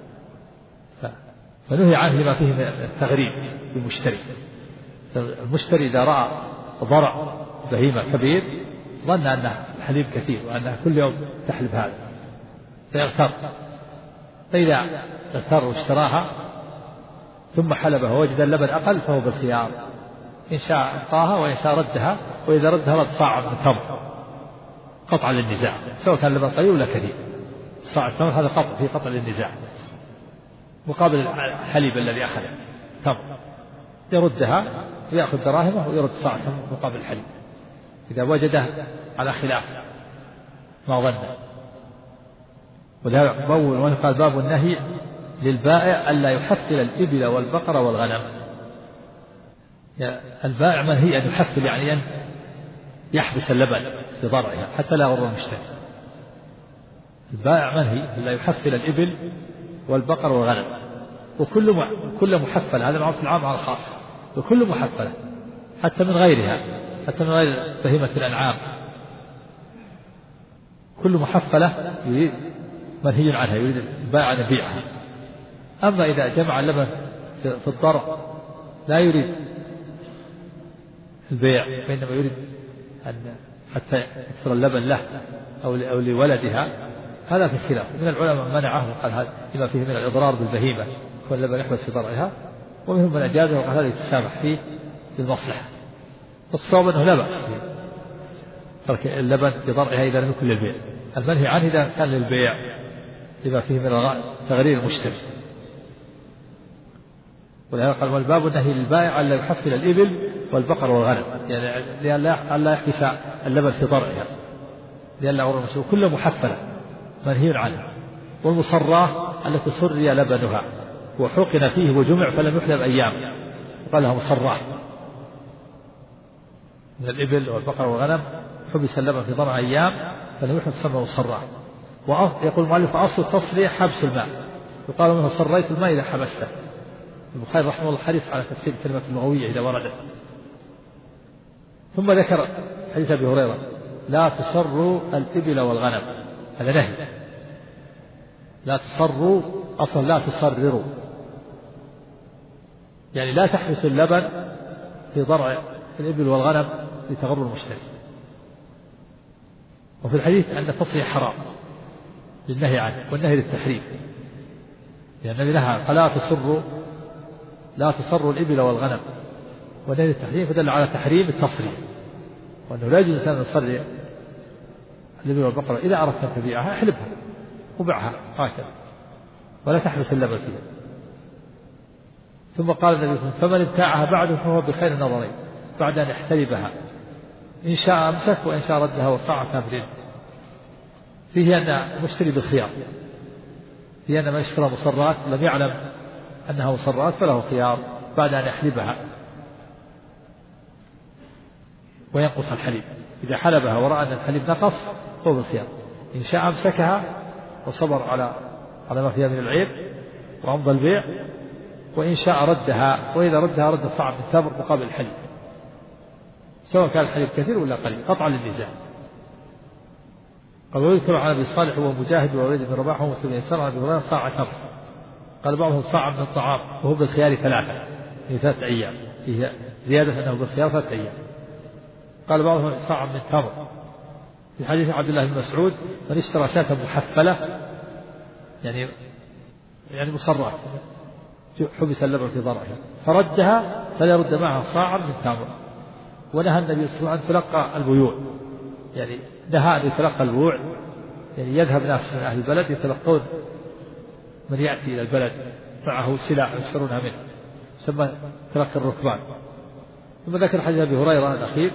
فنهي عنه لما فيه من التغريب بالمشتري. المشتري إذا رأى ضرع بهيمة كبير ظن أنه الحليب كثير وأنها كل يوم تحلب هذا فيغتر، فإذا اغتر واشتراها ثم حلبها ووجد اللبن أقل فهو بالخيار، إن شاء أعطاها وإن شاء ردها، وإذا ردها رد صاع من تمر قطع للنزاع، سواء كان اللبن قليل ولا كثير. صاع التمر هذا قطع في قطع للنزاع مقابل الحليب الذي أخذه تمر، يردها ويأخذ دراهمه ويرد صاع تمر مقابل الحليب إذا وجده على خلاف ما ظنه. وذلك قال باب النهي للبائع ألا يحفل الإبل والبقر والغنم. البائع منهي أن يحفل، يعني أن يحبس اللبن في ضرعها حتى لا يغر المشتري. البائع منهي ألا يحفل الإبل والبقر والغنم، وكل محفل، هذا العرف العام على الخاص، وكل محفلة حتى من غيرها، حتى من غير بهيمة الأنعام، كل محفلة منهي عنها، يريد البائع أن يبيعها. أما إذا جمع اللبن في الضرع لا يريد البيع، وإنما يريد أن حتى يكسر اللبن له أو لولدها، هذا في الخلاف. من العلماء من منعه وقال هذا لما فيه من الإضرار بالبهيمة يكون اللبن يحبس في ضرعها، ومنهم من أجازه وقال هذا يتسامح فيه بالمصلحة. والصواب أنه لا بأس فيه ترك اللبن في ضرعها إذا لم يكن للبيع. المنهي عنه إذا كان للبيع لما فيه من تغرير المشتري. ولهذا قال والباب النهي للبائع ألا يحفل الإبل والبقر والغنم، يعني ألا يحبس اللبن في ضرعها لئلا يغر المشتري. كل محفلة منهي عنه. والمصراه التي سري لبنها وحقن فيه وجمع فلم يحلب أيام وقال لها مصراه، من الإبل والبقر والغنم حبس اللبن في ضرع أيام فلم يحلب تسمى مصراه. ويقول المؤلف أصل التصرية حبس الماء، يقال منه صريت الماء إذا حبسته. البخاري رحمه الله حريص على تفسير الكلمة اللغوية إذا وردت. ثم ذكر حديث أبي هريرة لا تسروا الإبل والغنم، هذا نهي. لا تسروا أصلا لا تسرروا، يعني لا تحبسوا اللبن في ضرع الإبل والغنم لتغر المشتري. وفي الحديث أن التصرية حرام للنهي عنه، والنهي للتحريم، لأن النبي نهى فلا تسروا الإبل والغنم، والنهي للتحريم فدل على تحريم التصرية، وأنه لا يجوز الإنسان أن يصري الإبل والبقرة إذا أردت أن تبيعها احلبها وبعها هكذا ولا تحبس اللبن فيها. ثم قال النبي صلى الله عليه وسلم فمن ابتاعها بعد فهو بخير النظرين بعد أن يحتلبها، إن شاء أمسك وإن شاء ردها وصاع تمرين. فيه أن المشتري بالخيار، فيه أن من اشترى مصرات لم يعلم أنها مصرات فله خيار بعد أن يحلبها وينقص الحليب. إذا حلبها ورأى أن الحليب نقص فهو بالخيار، إن شاء أمسكها وصبر على ما فيها من العيب وأمضى البيع، وإن شاء ردها، وإذا ردها رد صاع من تمر مقابل الحليب، سواء كان الحليب كثير ولا قليل قطعا للنزاع. قال ويذكر عن أبي صالح ومجاهد ووليد بن رباح ومسلم يسار عن أبي هريرة صاع تمر. قال بعضهم صاع من الطعام وهو بالخيار 3 في 3 أيام، فيه زيادة أنه بالخيار 3 أيام. قال بعضهم صاع من تمر. في حديث عبد الله بن مسعود من اشترى شاة محفلة يعني مصرات حبس اللبن في ضرعها فردها فلا يرد معها صاعا من تمر. ونهى النبي صلى الله عليه وسلم أن تلقى البيوع، يعني نهى أن يتلقى البيوع، يعني يذهب ناس من أهل البلد يتلقون من يأتي إلى البلد معه سلع يشترونها منه، يسمى تلقي الركبان. ثم ذكر حديث أبي هريرة الأخير.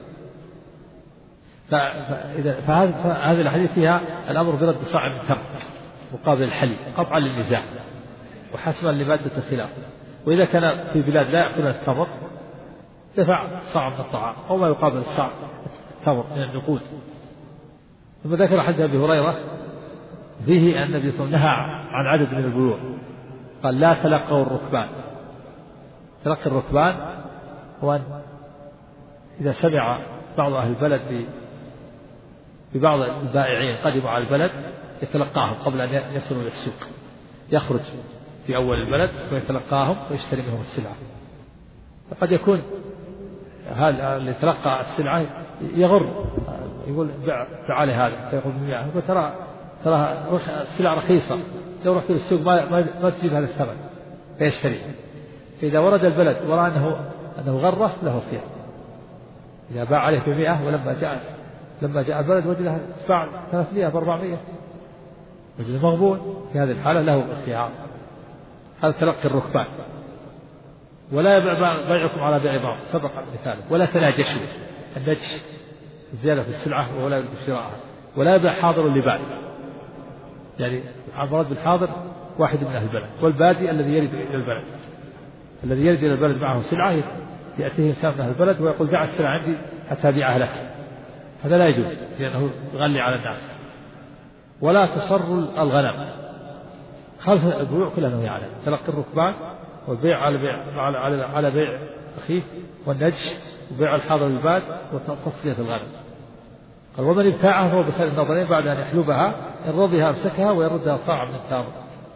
فهذه الحديث فيها الأمر برد صاع من تمر مقابل الحليب قطعا للنزاع وحسما لمادة الخلاف. وإذا كان في بلاد لا يأكلون التمر دفع صاع من الطعام أو ما يقابل الصاع التمر من النقود. ثم ذكر حديث أبي هريرة فيه أن النبي صلى الله عليه وسلم نهى عن عدد من البيوع، قال لا تلقوا الركبان. تلقي الركبان هو أن إذا سمع بعض أهل البلد ببعض البائعين قدموا على البلد يتلقاهم قبل أن يصلوا إلى السوق، يخرج في أول البلد ويتلقاهم ويشتري منهم السلعة. فقد يكون هذا اللي تلقى السلعة يغر، يقول بع علي هذا، فيقول 100، يقول ترى السلعة رخيصة، لو رحت للسوق ما تجيب هذا الثمن، فيشتري. إذا ورد البلد ورأى أنه غره له خيار، إذا باع عليه ب100 ولما جاء البلد وجدها تباع 300 ب400 وجد مغبون، في هذه الحالة له الخيار. هذا تلقي الركبان. ولا بيعكم على بيع بعض، سبق مثاله. ولا تناجشوا، النجش زيادة في السلعة ولا يرد شراءها. ولا يبيع حاضر لباد، يعني المراد بالحاضر واحد من أهل البلد، والبادي الذي يرد إلى البلد معه سلعة، يأتيه إنسان من أهل البلد ويقول دع السلعة عندي حتى أبيعها لك، هذا لا يجوز لأنه يغلي على الناس. ولا تصر الغنم، خلف البيوع كلها نهي عنها، تلقي الركبان والبيع على بيع أخيه، والنجش وبيع الحاضر للباد، وتصفية الغنم. قال ومن ابتاعها هو بخير النظرين بعد أن يحلبها، إن رضيها أمسكها ويردها صاع من التمر.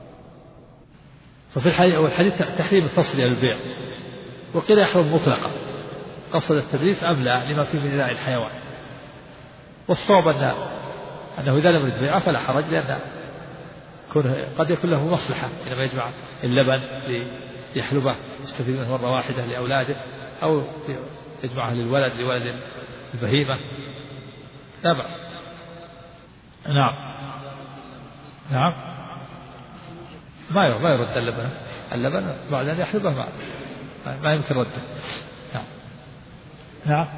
ففي الحديث تحريم التصفية للبيع، وقيل يحرم مطلقا، قصد التدريس أم لا لما فيه من إلاء الحيوان. والصواب أنه إذا لم يبيعه فلا حرج، لأن قد يكون له مصلحة حينما يجمع اللبن ليحلبه يستفيد منه مرة واحدة لأولاده، أو يجمعه لولد البهيمة، لا بأس. نعم ما يرد اللبن بعد أن يحلبه ما يمكن رده. نعم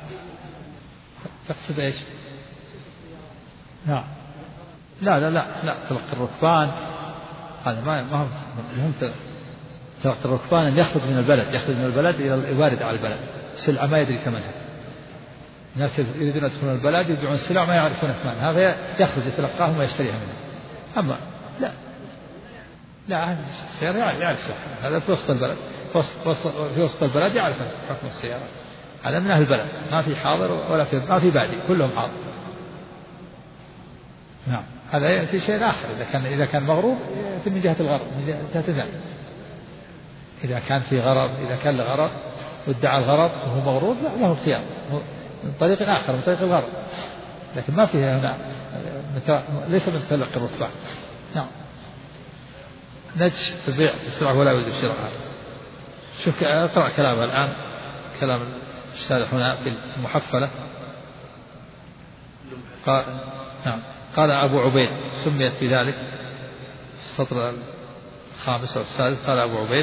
تقصد إيش؟ نعم لا تلقي الركبان هذا ما مهم. تلقي الركبان أن يخرج من البلد إلى الوارد على البلد، سلعة ما يدري ثمنها. الناس يريدون يدخلون البلد يبيعون السلع ما يعرفون ثمنها، هذا يخرج يتلقاهم ويشتريها منه. أما لا السيارة يعرف هذا في وسط البلد يعرف حكم السيارة، هذا من أهل البلد، ما في حاضر ولا ما في بادي، كلهم حاضر. نعم هذا يأتي شيء آخر، إذا كان مغرور من جهة الغرض، من جهة النعم. إذا كان في غرض، إذا كان لغرض وادعى الغرض وهو مغرور له الخيار من طريق آخر، من طريق الغرض، لكن ما فيها هنا ليس من تلقي الركبان. نعم نجش البيع في السلعة ولا يجوز شراءها. شوف اقرأ كلامه الآن، كلام الشارح هنا في المحفلة. قال أبو عبيد سميت بذلك في السطر 5 والسادس. قال أبو عبيد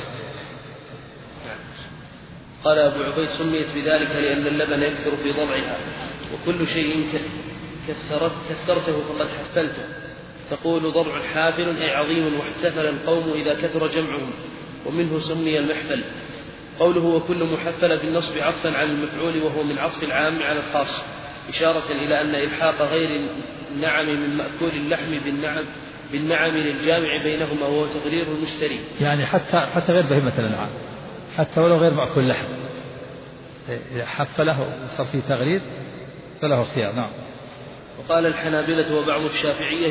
سميت بذلك لأن اللبن يكثر في ضمعها، وكل شيء كثرته فقد حفلته. تقول ضمع حافل أي عظيم، واحتفل القوم إذا كثر جمعهم، ومنه سمي المحفل. قوله وكل محفل بالنصب عطفا على المفعول، وهو من عطف العام على الخاص، إشارة إلى أن إلحاق غير النعم من مأكول اللحم بالنعم للجامع بينهما، وهو تغرير المشتري. يعني حتى غير بهيمة الأنعام، حتى ولو غير مأكول اللحم إذا حفله وصار فيه تغرير فله خيار. نعم. وقال الحنابلة وبعض الشافعية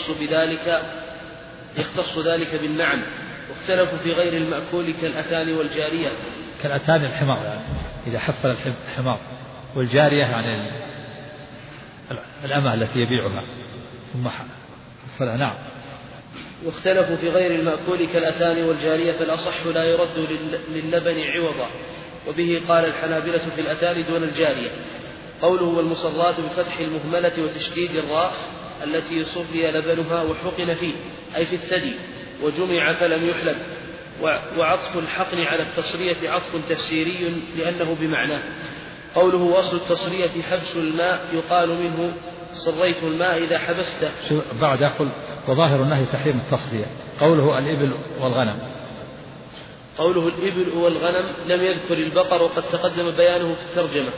يختص ذلك بالنعم، واختلفوا في غير المأكول كالأثان والجارية. كالأثان الحمار، يعني إذا حفل الحمار، والجارية يعني الأمة التي يبيعها ثم حفلها. نعم. واختلفوا في غير المأكول كالأثان والجارية، فالأصح لا يرد للبن عوضا، وبه قال الحنابلة في الأثان دون الجارية. قوله والمصرات بفتح المهملة وتشديد الراء التي صفي لبنها وحقن فيه، أي في الثدي، وجمع فلم يحلب. وعطف الحقن على التصرية عطف تفسيري لأنه بمعناه. قوله وأصل التصرية حبس الماء، يقال منه صريت الماء إذا حبسته. بعد يقول وظاهر النهي تحريم التصرية. قوله الإبل والغنم. قوله الإبل والغنم لم يذكر البقر، وقد تقدم بيانه في الترجمة.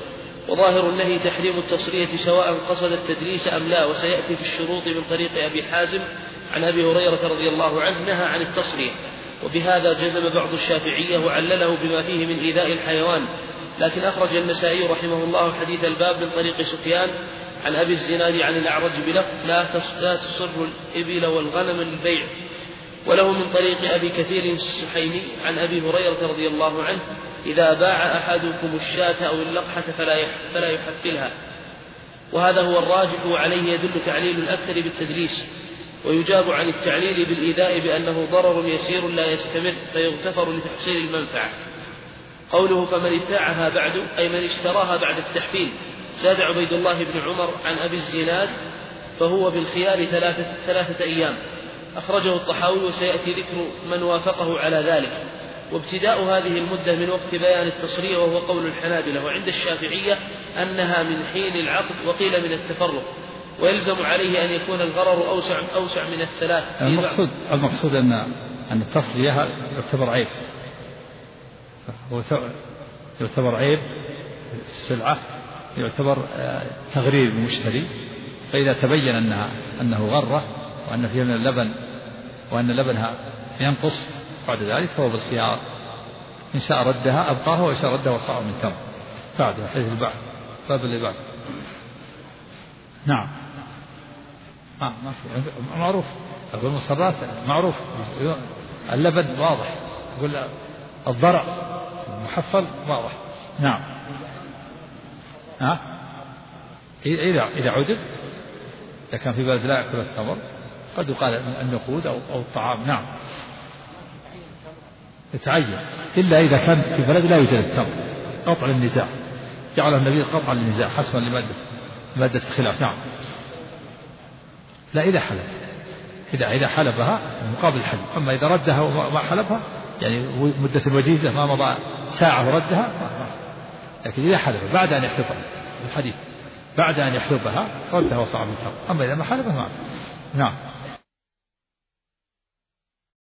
وظاهر النهي تحريم التصرية سواء قصد التدليس أم لا، وسيأتي في الشروط من طريق أبي حازم عن أبي هريرة رضي الله عنه نهى عن التصرية، وبهذا جزم بعض الشافعية وعلله بما فيه من إيذاء الحيوان. لكن أخرج النسائي رحمه الله حديث الباب من طريق سفيان عن أبي الزناد عن الأعرج بلفظ لا تصر الإبل والغنم للبيع. وله من طريق أبي كثير السحيمي عن أبي هريرة رضي الله عنه إذا باع أحدكم الشاة أو اللقحة فلا يحفلها. وهذا هو الراجح، وعليه يدل تعليل الأكثر بالتدليس. ويجاب عن التعليل بالإيذاء بأنه ضرر يسير لا يستمر فيغتفر لتحصيل المنفعة. قوله فمن ابتاعها بعد أي من اشتراها بعد التحفيل. زاد عبيد الله بن عمر عن أبي الزناد فهو بالخيار 3 أيام. أخرجه الطحاوي، وسيأتي ذكر من وافقه على ذلك. وابتداء هذه المدة من وقت بيان التصريح، وهو قول الحنابلة، وعند الشافعية أنها من حين العقد، وقيل من التفرق، ويلزم عليه أن يكون الغرر أوسع من 3. المقصود أن التصرية يعتبر عيب، يعتبر عيب السلعة، يعتبر تغرير المشتري. فإذا تبين أنه غرة وأن فيها من اللبن وأن لبنها ينقص بعد ذلك فهو بالخيار، إن شاء ردها أبقاها، وإن شاء ردها وصاع من تمر. بعد حيث البعض باب اللي بعد. نعم ما في معروف، أقول المصرات معروف، اللبن واضح، يقول الضرع محفل واضح. نعم إذا عدب، إذا كان في بلد لا يأكل التمر قد يقال النقود أو الطعام. نعم يتعين، إلا إذا كان في بلد لا يوجد التمر قطع للنزاع، جعل النبي قطع للنزاع حسبا لمادة الخلاف. نعم لا إذا حلب، إذا حلبها مقابل الحلب. أما إذا ردها وما حلبها يعني مدة الوجيزة ما مضى ساعة وردها لكن إذا حلبها بعد أن يحلبها، الحديث بعد أن يحلبها ردها وصاع من تمر. أما إذا ما حلبها ما. نعم